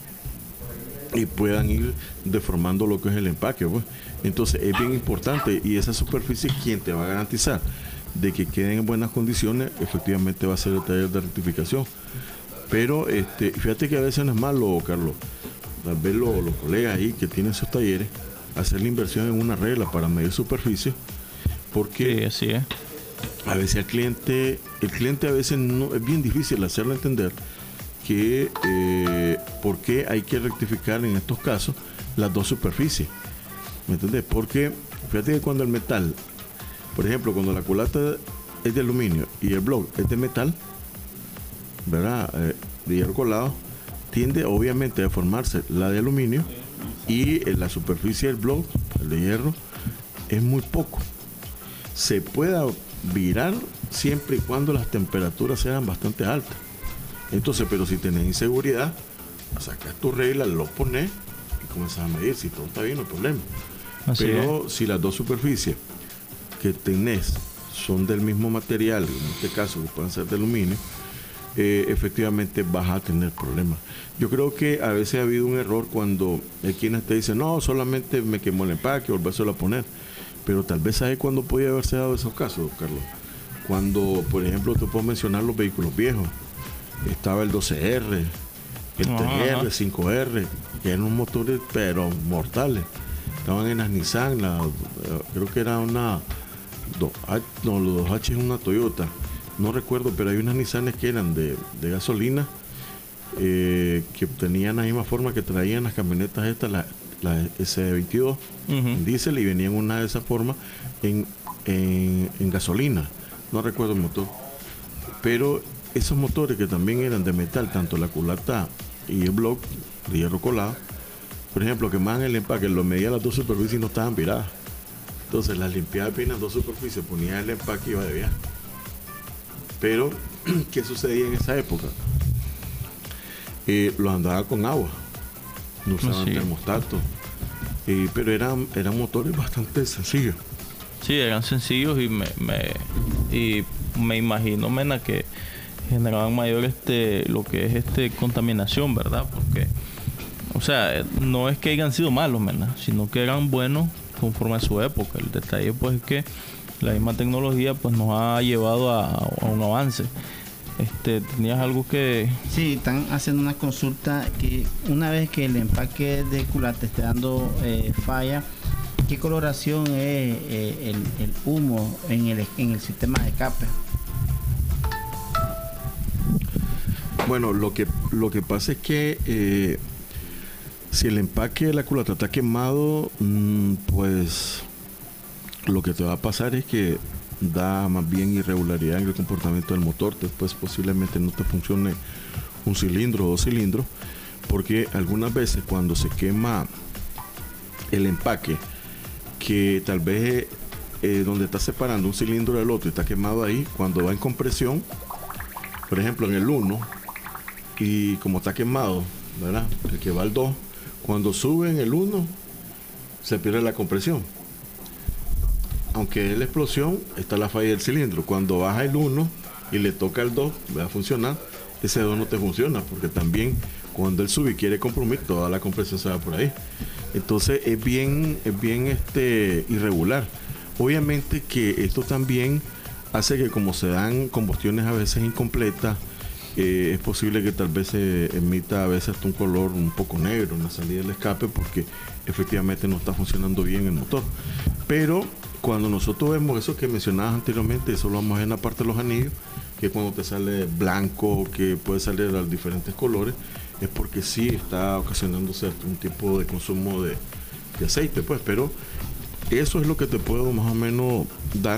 y puedan ir deformando lo que es el empaque, pues. Entonces es bien importante, y esa superficie, quien te va a garantizar de que queden en buenas condiciones, efectivamente va a ser el taller de rectificación. Pero este, fíjate que a veces no es malo, Carlos, tal vez los, los colegas ahí que tienen sus talleres, hacer la inversión en una regla para medir superficie, porque sí, así es. A veces el cliente, el cliente a veces no, es bien difícil hacerle entender que eh, por qué hay que rectificar en estos casos las dos superficies. ¿Me entiendes? Porque fíjate que cuando el metal, por ejemplo, cuando la culata es de aluminio y el block es de metal, ¿verdad?, Eh, de hierro colado, tiende obviamente a deformarse la de aluminio, y en la superficie del block, el de hierro, es muy poco. Se pueda virar siempre y cuando las temperaturas sean bastante altas. Entonces, pero si tenés inseguridad, sacas tu regla, lo pones y comenzás a medir. Si todo está bien, no hay problema. Así pero es. Si las dos superficies que tenés son del mismo material, en este caso que pueden ser de aluminio, eh, efectivamente vas a tener problemas. Yo creo que a veces ha habido un error cuando hay quienes te dicen, no, solamente me quemó el empaque, volvérselo a poner. Pero tal vez sabe cuándo podía haberse dado esos casos, Carlos. Cuando, por ejemplo, te puedo mencionar los vehículos viejos. Estaba el doce R, el tres R, cinco R, que eran unos motores, pero mortales. Estaban en las Nissan, la, creo que era una... Do, no, los dos H es una Toyota. No recuerdo, pero hay unas Nissanes que eran de, de gasolina, eh, que tenían la misma forma que traían las camionetas estas, la, la S veintidós, uh-huh, en diésel, y venían una de esa forma en, en, en gasolina. No recuerdo el motor. Pero esos motores que también eran de metal, tanto la culata y el block de hierro colado, por ejemplo, quemaban el empaque, lo medían las dos superficies y no estaban viradas. Entonces las limpiaba bien las dos superficies, ponía el empaque y iba de viaje. Pero, ¿qué sucedía en esa época? Eh, los andaba con agua, no usaban sí. termostato, eh, pero eran, eran motores bastante sencillos. Sí, eran sencillos y me, me, y me imagino, mena, que generaban mayor este, lo que es este contaminación, ¿verdad? Porque, o sea, no es que hayan sido malos, mena, sino que eran buenos conforme a su época. El detalle pues es que la misma tecnología pues nos ha llevado a, a un avance. Este, ¿tenías algo que...? Sí, están haciendo una consulta que una vez que el empaque de culata esté dando eh, falla, ¿qué coloración es eh, el, el humo en el, en el sistema de escape? Bueno, lo que, lo que pasa es que eh, si el empaque de la culata está quemado, mmm, pues lo que te va a pasar es que da más bien irregularidad en el comportamiento del motor. Después posiblemente no te funcione un cilindro o dos cilindros, porque algunas veces cuando se quema el empaque, que tal vez eh, donde está separando un cilindro del otro y está quemado ahí, cuando va en compresión, por ejemplo en el uno, y como está quemado, ¿verdad? El que va al dos, cuando sube en el uno, se pierde la compresión. Aunque es la explosión, está la falla del cilindro. Cuando baja el uno y le toca el dos, va a funcionar, ese dos no te funciona, porque también cuando él sube y quiere comprimir, toda la compresión se va por ahí. Entonces es bien, es bien este, irregular. Obviamente que esto también hace que, como se dan combustiones a veces incompletas, eh, es posible que tal vez se emita a veces hasta un color un poco negro en la salida del escape, porque efectivamente no está funcionando bien el motor. Pero cuando nosotros vemos eso que mencionabas anteriormente, eso lo vamos a ver en la parte de los anillos, que cuando te sale blanco, que puede salir a diferentes colores, es porque sí está ocasionándose un tipo de consumo de, de aceite, pues. Pero eso es lo que te puedo más o menos dar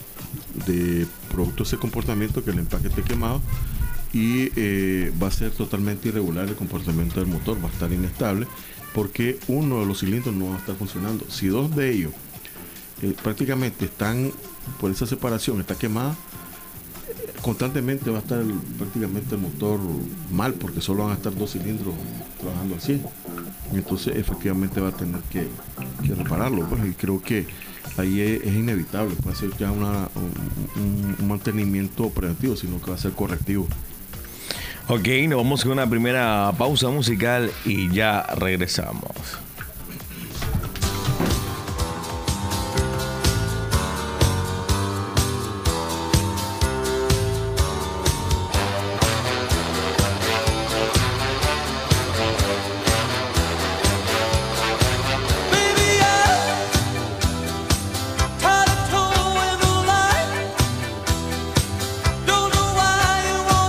de producto de ese comportamiento, que el empaque esté quemado, y eh, va a ser totalmente irregular el comportamiento del motor, va a estar inestable, porque uno de los cilindros no va a estar funcionando. Si dos de ellos eh, prácticamente están por esa separación, está quemada, eh, constantemente va a estar el, prácticamente el motor mal, porque solo van a estar dos cilindros trabajando así. Entonces efectivamente va a tener que, que repararlo, pues, y creo que ahí es, es inevitable, puede ser ya una, un, un mantenimiento preventivo, sino que va a ser correctivo. Ok, nos vamos con una primera pausa musical y ya regresamos.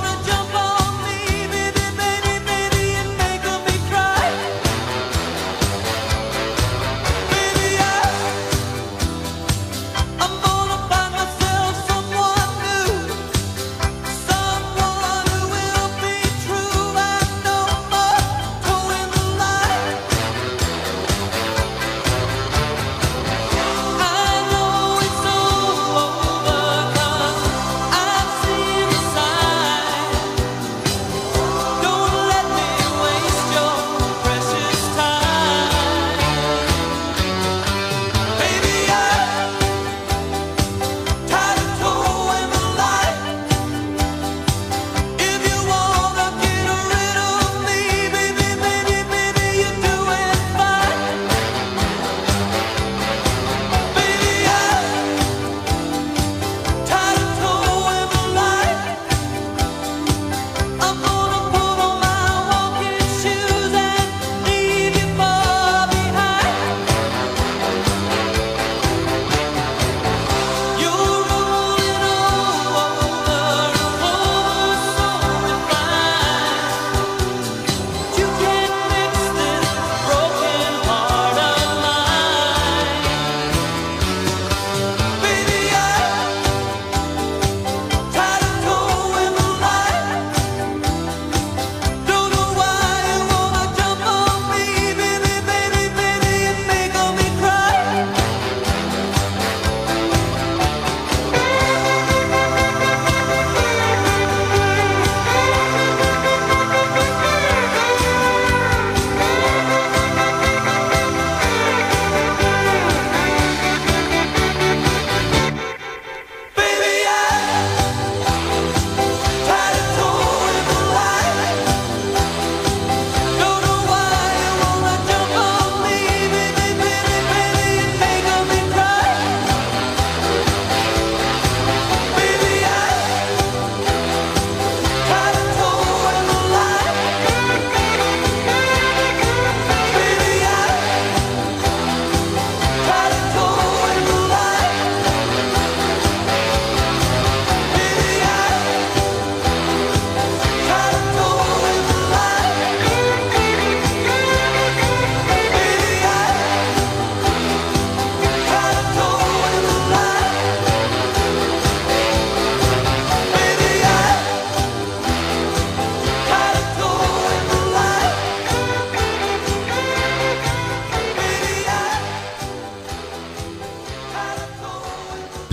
Baby, baby, and making me cry.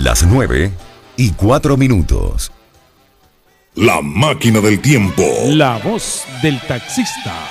Las nueve y cuatro minutos. La máquina del tiempo. La voz del taxista.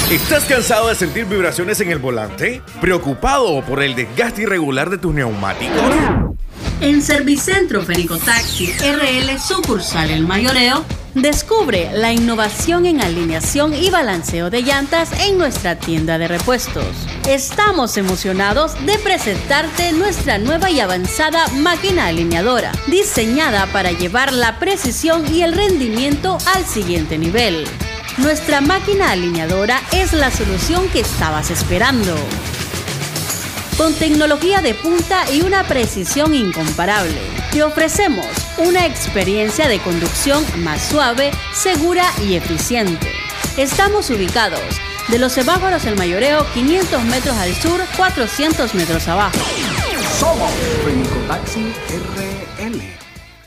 ¿Estás cansado de sentir vibraciones en el volante? ¿Preocupado por el desgaste irregular de tus neumáticos? En Servicentro Fenicotaxi R L Sucursal El Mayoreo, descubre la innovación en alineación y balanceo de llantas en nuestra tienda de repuestos. Estamos emocionados de presentarte nuestra nueva y avanzada máquina alineadora, diseñada para llevar la precisión y el rendimiento al siguiente nivel. Nuestra máquina alineadora es la solución que estabas esperando. Con tecnología de punta y una precisión incomparable, te ofrecemos una experiencia de conducción más suave, segura y eficiente. Estamos ubicados de los semáforos El Mayoreo, quinientos metros al sur, cuatrocientos metros abajo. Somos Fenicotaxi R L.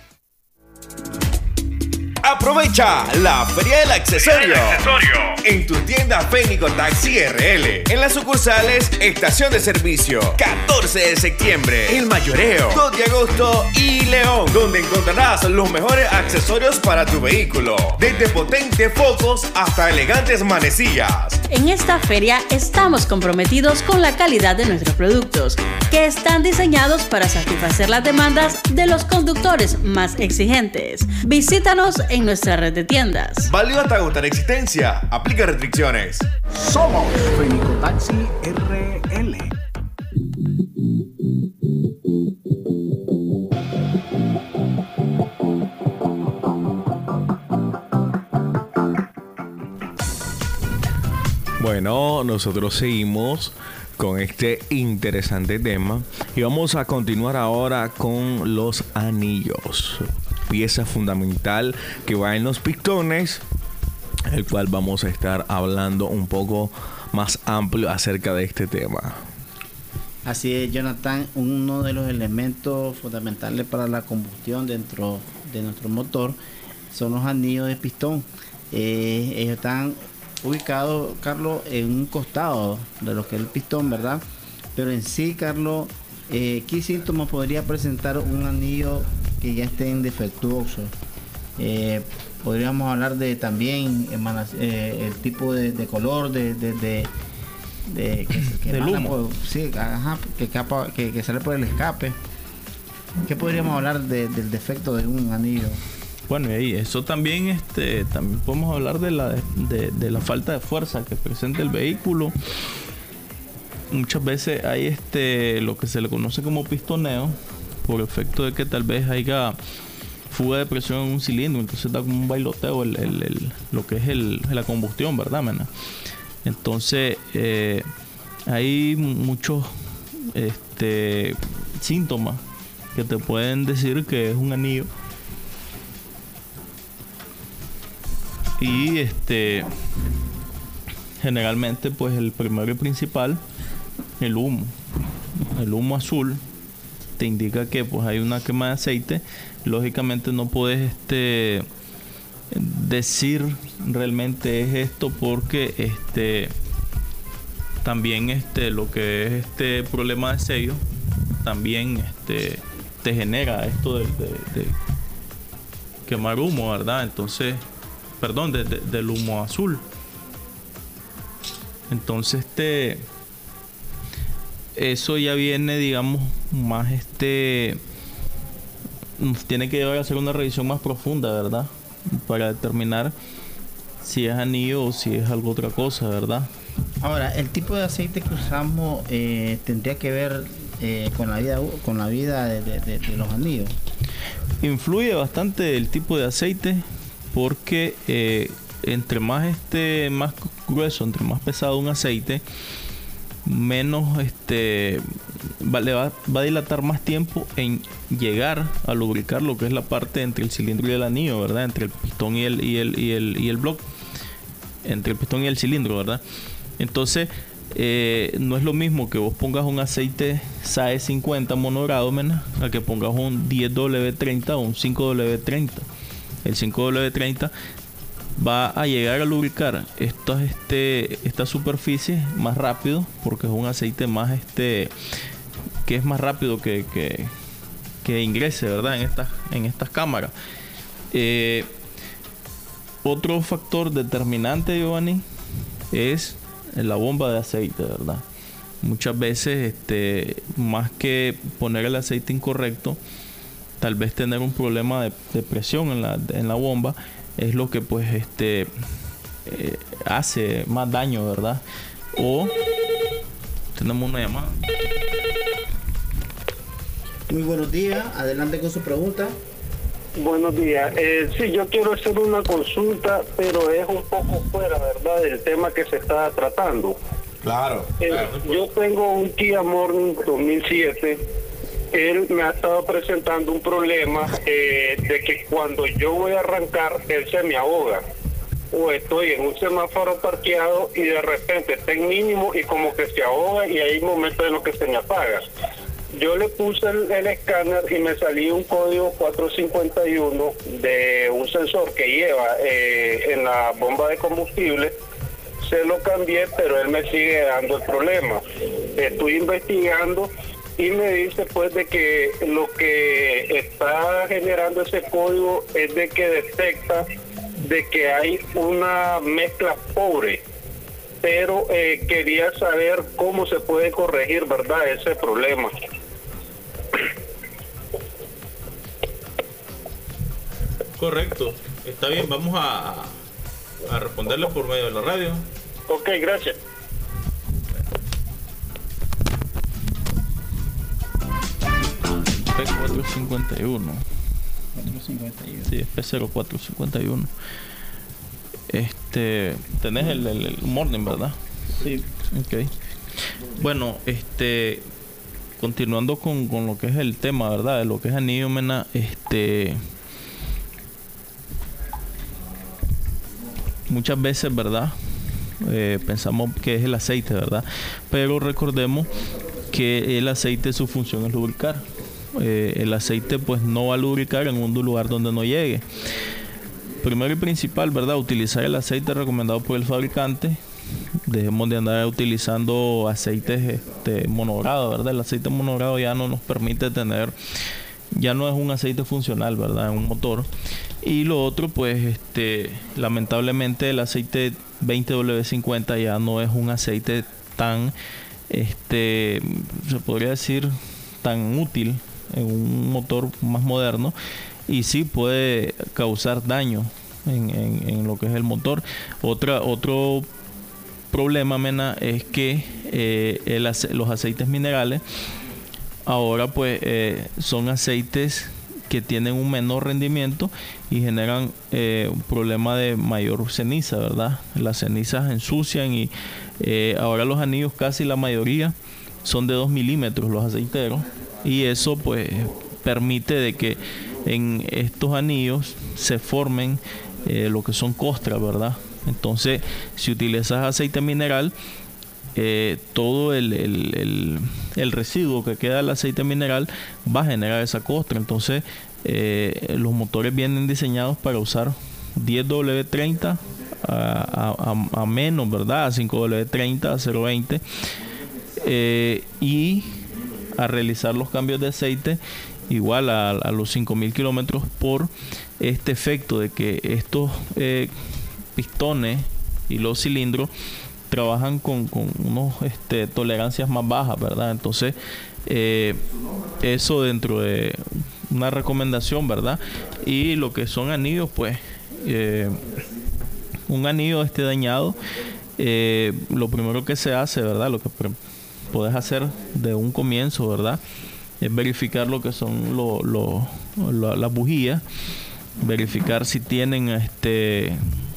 Aprovecha la Feria del Accesorio en tu tienda Fenicotaxi R L, en las sucursales Estación de Servicio, catorce de septiembre, El Mayoreo, dos de agosto y León, donde encontrarás los mejores accesorios para tu vehículo, desde potentes focos hasta elegantes manecillas. En esta feria estamos comprometidos con la calidad de nuestros productos, que están diseñados para satisfacer las demandas de los conductores más exigentes. Visítanos en nuestra red de tiendas. Válido hasta agotar existencia. Aplica restricciones. Somos Fenicotaxi R L. Bueno, nosotros seguimos con este interesante tema y vamos a continuar ahora con los anillos, pieza fundamental que va en los pistones, el cual vamos a estar hablando un poco más amplio acerca de este tema. Así es, Jonathan, uno de los elementos fundamentales para la combustión dentro de nuestro motor son los anillos de pistón. Eh, ellos están ubicados, Carlos, en un costado de lo que es el pistón, ¿verdad? Pero en sí, Carlos, eh, ¿qué síntomas podría presentar un anillo que ya estén defectuosos? Eh, podríamos hablar de también emana, eh, el tipo de, de color de, de, de, de que, que del emana, humo. pues, sí, ajá, que, capa, que, que sale por el escape. ¿Qué podríamos hablar de, del defecto de un anillo? Bueno, y eso también, este, también podemos hablar de la, de, de la falta de fuerza que presenta el vehículo. Muchas veces hay este, lo que se le conoce como pistoneo, por efecto de que tal vez haya fuga de presión en un cilindro, entonces da como un bailoteo el, el, el, lo que es el, la combustión, ¿verdad, mena? Entonces, eh, hay muchos este, síntomas que te pueden decir que es un anillo. Y este generalmente pues el primero y principal, el humo. El humo azul te indica que pues hay una quema de aceite. Lógicamente no puedes este decir realmente es esto, porque este también este lo que es este problema de sello también este te genera esto de, de, de quemar humo, ¿verdad? Entonces, perdón, de, de, del humo azul. Entonces, este, eso ya viene, digamos, más este, nos tiene que llevar a hacer una revisión más profunda, ¿verdad? Para determinar si es anillo o si es algo otra cosa, ¿verdad? Ahora, el tipo de aceite que usamos eh, tendría que ver eh, con la vida, con la vida de, de, de, de los anillos. Influye bastante el tipo de aceite, porque eh, entre más este más grueso, entre más pesado un aceite, menos este va, le va, va a dilatar más tiempo en llegar a lubricar lo que es la parte entre el cilindro y el anillo, ¿verdad? Entre el pistón y el y el y el, y el block, entre el pistón y el cilindro, ¿verdad? Entonces eh, no es lo mismo que vos pongas un aceite S A E cincuenta monogrado, mena, a que pongas un diez W treinta o un cinco W treinta. El cinco W treinta va a llegar a lubricar estas este, esta superficie más rápido, porque es un aceite más este que es más rápido que, que, que ingrese, ¿verdad? En estas, en estas cámaras. Eh, otro factor determinante, Giovanni, es la bomba de aceite, ¿verdad? Muchas veces, este, más que poner el aceite incorrecto, tal vez tener un problema de, de presión en la, en la bomba es lo que pues este eh, hace más daño, ¿verdad? O tenemos una llamada. Muy buenos días, adelante con su pregunta. Buenos días. Eh, sí, yo quiero hacer una consulta, pero es un poco fuera, ¿verdad?, del tema que se está tratando. Claro. Eh, claro. Yo tengo un Kia Morning dos mil siete. Él me ha estado presentando un problema eh, de que cuando yo voy a arrancar, él se me ahoga. O estoy en un semáforo parqueado y de repente está en mínimo y como que se ahoga y hay momentos en los que se me apaga. Yo le puse el, el escáner y me salió un código cuatrocientos cincuenta y uno de un sensor que lleva eh, en la bomba de combustible. Se lo cambié, pero él me sigue dando el problema. Estoy investigando y me dice pues de que lo que está generando ese código es de que detecta de que hay una mezcla pobre, pero eh, quería saber cómo se puede corregir, ¿verdad?, ese problema. Correcto, está bien, vamos a, a responderle por medio de la radio. Ok, gracias. P cuatrocientos cincuenta y uno. Sí, P cero cuatro cincuenta y uno. Este, tenés el, el, el morning, ¿verdad? Sí. Ok. Bueno, este, continuando con, con lo que es el tema, ¿verdad? De lo que es anillo, mena, este, muchas veces, ¿verdad? Eh, pensamos que es el aceite, ¿verdad? Pero recordemos que el aceite, su función es lubricar. Eh, el aceite pues no va a lubricar en un lugar donde no llegue. Primero y principal, ¿verdad? Utilizar el aceite recomendado por el fabricante. Dejemos de andar utilizando aceites este, monogrado, ¿verdad? El aceite monogrado ya no nos permite tener, ya no es un aceite funcional, ¿verdad?, en un motor. Y lo otro, pues, este, lamentablemente el aceite veinte W cincuenta ya no es un aceite tan, este, se podría decir, tan útil en un motor más moderno, y sí puede causar daño en, en, en lo que es el motor. Otra, otro problema, mena, es que eh, el ace los aceites minerales ahora pues eh, son aceites que tienen un menor rendimiento y generan eh, un problema de mayor ceniza, ¿verdad? Las cenizas ensucian y eh, ahora los anillos, casi la mayoría, son de dos milímetros los aceiteros, y eso pues permite de que en estos anillos se formen eh, lo que son costras, ¿verdad? Entonces, si utilizas aceite mineral, eh, todo el, el, el, el residuo que queda del aceite mineral va a generar esa costra. Entonces, eh, los motores vienen diseñados para usar diez W treinta a, a, a menos, ¿verdad? A cinco W treinta, a cero veinte, eh, y a realizar los cambios de aceite igual a, a los cinco mil kilómetros, por este efecto de que estos eh, pistones y los cilindros trabajan con, con unos este, tolerancias más bajas, ¿verdad? Entonces eh, eso dentro de una recomendación, ¿verdad? Y lo que son anillos, pues eh, un anillo este dañado, eh, lo primero que se hace, ¿verdad? Lo que puedes hacer de un comienzo, ¿verdad?, es verificar lo que son lo, lo, lo, las bujías, verificar si tienen este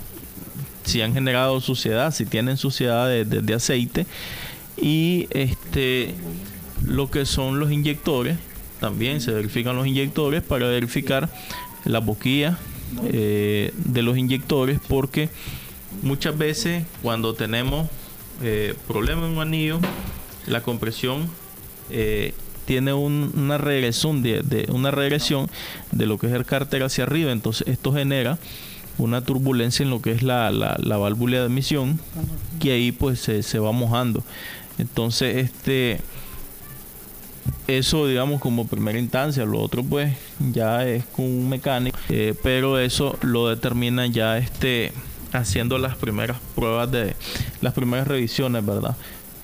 si han generado suciedad, si tienen suciedad de, de, de aceite, y este lo que son los inyectores, también se verifican los inyectores para verificar las boquillas eh, de los inyectores, porque muchas veces cuando tenemos eh, problemas en un anillo, la compresión eh, tiene un, una regresión de, de una regresión de lo que es el cárter hacia arriba. Entonces esto genera una turbulencia en lo que es la, la, la válvula de emisión, que ahí pues se, se va mojando. Entonces este eso, digamos, como primera instancia. Lo otro pues ya es con un mecánico, eh, pero eso lo determina ya este haciendo las primeras pruebas de las primeras revisiones, ¿verdad?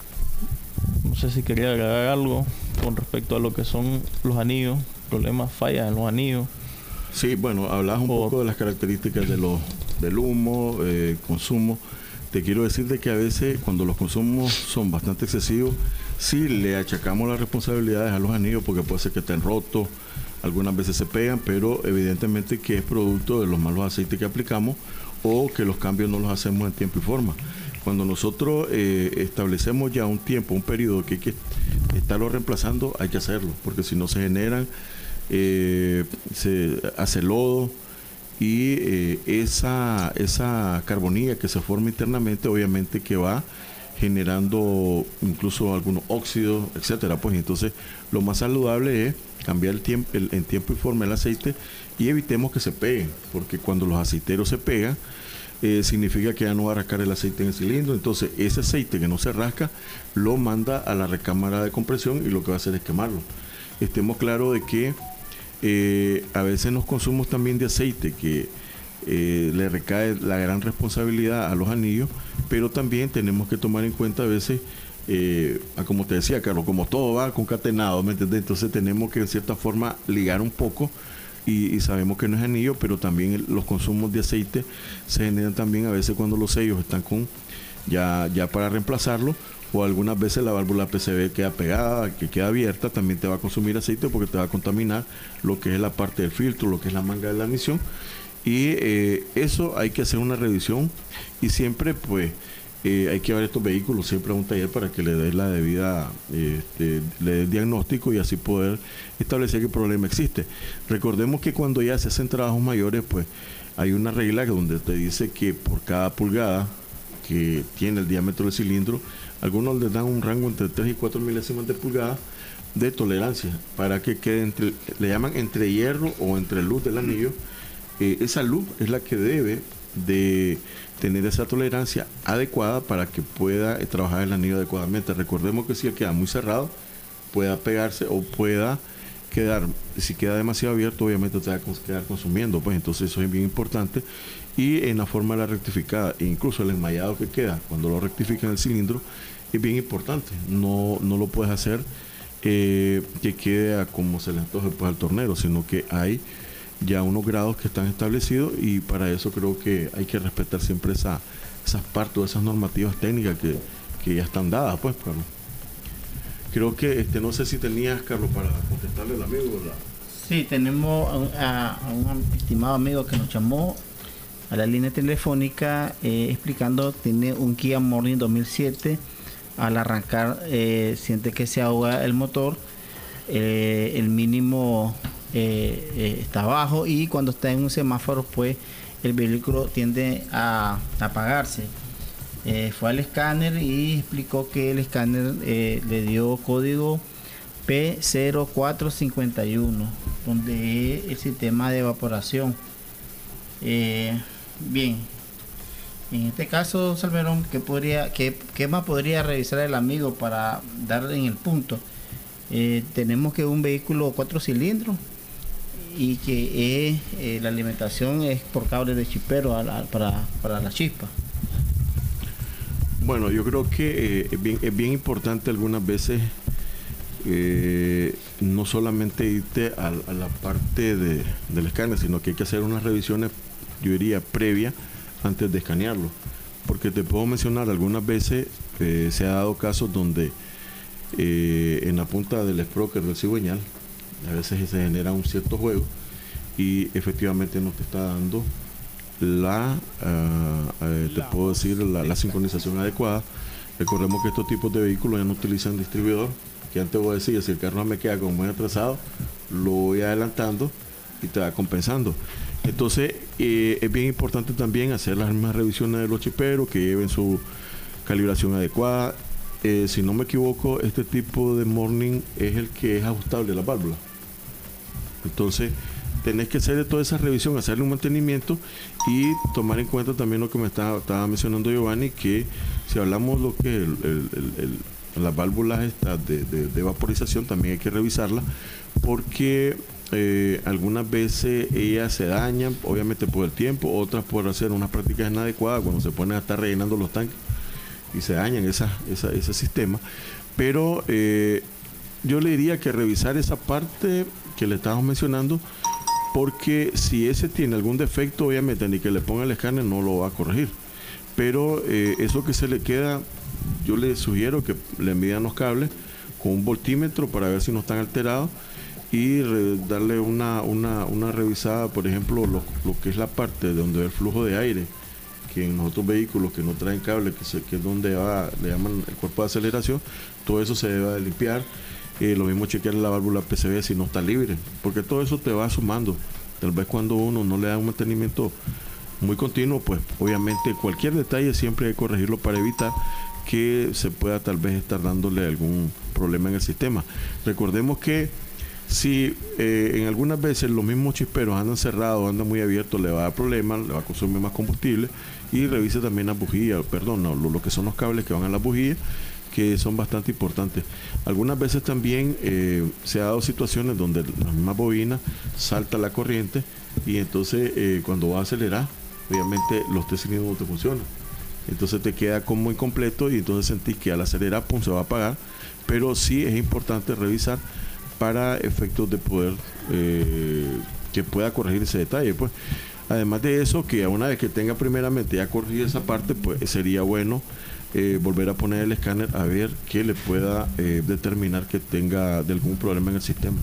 No sé si quería agregar algo con respecto a lo que son los anillos, problemas, fallas en los anillos. Sí, bueno, hablabas un o, poco de las características de los, del humo, eh, consumo. Te quiero decir de que a veces cuando los consumos son bastante excesivos, sí le achacamos las responsabilidades a los anillos porque puede ser que estén rotos, algunas veces se pegan, pero evidentemente que es producto de los malos aceites que aplicamos o que los cambios no los hacemos en tiempo y forma. Cuando nosotros eh, establecemos ya un tiempo, un periodo que hay que estarlo reemplazando, hay que hacerlo, porque si no se generan, eh, se hace lodo y eh, esa, esa carbonilla que se forma internamente, obviamente que va generando incluso algunos óxidos, etcétera. Pues entonces lo más saludable es cambiar el tiempo, el, en tiempo y forma el aceite y evitemos que se peguen, porque cuando los aceiteros se pegan, Eh, significa que ya no va a rascar el aceite en el cilindro. Entonces ese aceite que no se rasca lo manda a la recámara de compresión y lo que va a hacer es quemarlo. Estemos claros de que eh, a veces nos consumos también de aceite que eh, le recae la gran responsabilidad a los anillos, pero también tenemos que tomar en cuenta a veces eh, como te decía Carlos, como todo va concatenado, ¿me entiendes? Entonces tenemos que en cierta forma ligar un poco. Y, y sabemos que no es anillo, pero también el, los consumos de aceite se generan también a veces cuando los sellos están con ya, ya para reemplazarlo, o algunas veces la válvula P C B queda pegada, que queda abierta, también te va a consumir aceite porque te va a contaminar lo que es la parte del filtro, lo que es la manga de la admisión, y eh, eso hay que hacer una revisión y siempre pues Eh, hay que llevar estos vehículos siempre a un taller para que le dé la debida eh, eh, le dé el diagnóstico y así poder establecer qué problema existe. Recordemos que cuando ya se hacen trabajos mayores, pues hay una regla donde te dice que por cada pulgada que tiene el diámetro del cilindro, algunos les dan un rango entre tres y cuatro milésimas de pulgada de tolerancia para que quede entre, le llaman entre hierro o entre luz del anillo. Eh, esa luz es la que debe de tener esa tolerancia adecuada para que pueda eh, trabajar el anillo adecuadamente. Recordemos que si queda muy cerrado, pueda pegarse o pueda quedar, si queda demasiado abierto, obviamente te va a quedar consumiendo, pues entonces eso es bien importante. Y en la forma de la rectificada, e incluso el enmayado que queda cuando lo rectifica en el cilindro, es bien importante. No, no lo puedes hacer eh, que quede a como se le antoje pues, al tornero, sino que hay ya unos grados que están establecidos y para eso creo que hay que respetar siempre esa, esas partes, esas normativas técnicas que, que ya están dadas, pues, Carlos. Creo que, este, no sé si tenías, Carlos, para contestarle al amigo, ¿verdad? Sí, tenemos a, a un estimado amigo que nos llamó a la línea telefónica eh, explicando, tiene un Kia Morning dos mil siete, al arrancar eh, siente que se ahoga el motor, eh, el mínimo Eh, eh, está bajo y cuando está en un semáforo pues el vehículo tiende a, a apagarse. Eh, fue al escáner y explicó que el escáner eh, le dio código P cero cuatro cinco uno, donde es el sistema de evaporación. Eh, bien, en este caso, Salmerón, ¿qué, podría, qué, qué más podría revisar el amigo para darle en el punto? Eh, tenemos que un vehículo cuatro cilindros y que es, eh, la alimentación es por cable de chispero a la, para, para la chispa. Bueno, yo creo que eh, es, bien, es bien importante algunas veces eh, no solamente irte a, a la parte de, del escáner, sino que hay que hacer unas revisiones, yo diría, previas antes de escanearlo. Porque te puedo mencionar, algunas veces eh, se ha dado casos donde eh, en la punta del sprocket del cigüeñal a veces se genera un cierto juego y efectivamente no te está dando la uh, uh, te puedo decir la, la sincronización adecuada. Recordemos que estos tipos de vehículos ya no utilizan distribuidor, que antes voy a decir, si el carro me queda como muy atrasado, lo voy adelantando y te va compensando. Entonces eh, es bien importante también hacer las mismas revisiones de los chiperos, que lleven su calibración adecuada. Eh, si no me equivoco, este tipo de morning es el que es ajustable la válvula. Entonces tenés que hacer toda esa revisión, hacerle un mantenimiento y tomar en cuenta también lo que me estaba, estaba mencionando Giovanni, que si hablamos lo que el, el, el, el, las válvulas estas de, de, de vaporización, también hay que revisarlas, porque eh, algunas veces ellas se dañan, obviamente por el tiempo, otras por hacer unas prácticas inadecuadas, cuando se ponen a estar rellenando los tanques y se dañan esa, esa, ese sistema. Pero eh, yo le diría que revisar esa parte que le estábamos mencionando, porque si ese tiene algún defecto, obviamente ni que le ponga el escáner no lo va a corregir. Pero eh, eso que se le queda, yo le sugiero que le midan los cables con un voltímetro para ver si no están alterados y re, darle una, una, una revisada, por ejemplo, lo, lo que es la parte de donde el flujo de aire, que en los otros vehículos que no traen cable, que, se, que es donde va, le llaman el cuerpo de aceleración, todo eso se debe de limpiar. Eh, lo mismo chequear la válvula P C V si no está libre, porque todo eso te va sumando. Tal vez cuando uno no le da un mantenimiento muy continuo, pues obviamente cualquier detalle siempre hay que corregirlo para evitar que se pueda tal vez estar dándole algún problema en el sistema. Recordemos que si eh, en algunas veces los mismos chisperos andan cerrados, andan muy abiertos, le va a dar problemas, le va a consumir más combustible, y revise también las bujías, perdón, no, lo, lo que son los cables que van a las bujías, que son bastante importantes. Algunas veces también eh, se ha dado situaciones donde la misma bobina salta la corriente y entonces eh, cuando va a acelerar, obviamente los tres cilindros no te funcionan. Entonces te queda como incompleto y entonces sentís que al acelerar, pum, se va a apagar. Pero sí es importante revisar para efectos de poder eh, que pueda corregir ese detalle, pues. Además de eso, que una vez que tenga primeramente ya corregido esa parte, pues sería bueno eh, volver a poner el escáner a ver que le pueda eh, determinar que tenga de algún problema en el sistema.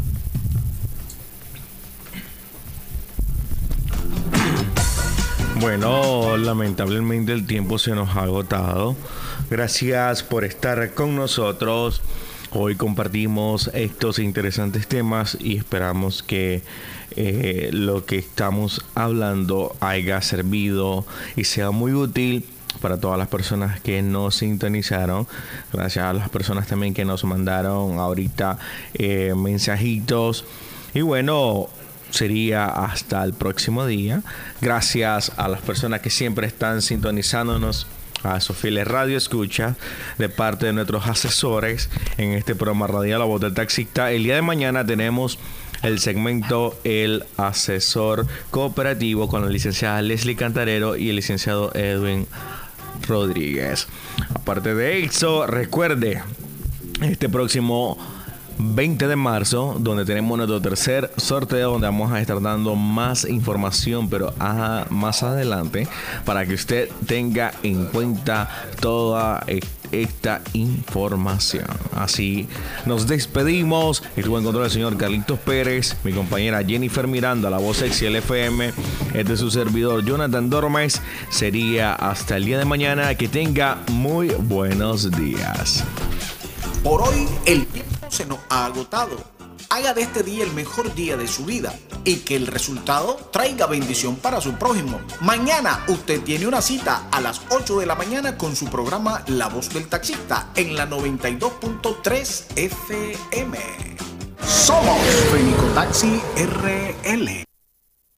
Bueno, lamentablemente el tiempo se nos ha agotado. Gracias por estar con nosotros. Hoy compartimos estos interesantes temas y esperamos que eh, lo que estamos hablando haya servido y sea muy útil para todas las personas que nos sintonizaron. Gracias a las personas también que nos mandaron ahorita eh, mensajitos. Y bueno, sería hasta el próximo día. Gracias a las personas que siempre están sintonizándonos, a Sofía Radio Escucha, de parte de nuestros asesores en este programa radial La Voz del Taxista. El día de mañana tenemos el segmento El Asesor Cooperativo con la licenciada Leslie Cantarero y el licenciado Edwin Rodríguez. Aparte de eso, recuerde, este próximo veinte de marzo, donde tenemos nuestro tercer sorteo, donde vamos a estar dando más información, pero a, más adelante, para que usted tenga en cuenta toda esta información. Así nos despedimos. Estuvo en control el señor Carlitos Pérez, mi compañera Jennifer Miranda, la voz sexy del F M, es de su servidor Jonathan Dormes. Sería hasta el día de mañana. Que tenga muy buenos días. Por hoy el tiempo se nos ha agotado. Haga de este día el mejor día de su vida y que el resultado traiga bendición para su prójimo. Mañana usted tiene una cita a las ocho de la mañana con su programa La Voz del Taxista en la noventa y dos punto tres F M. Somos Fenicotaxi R L.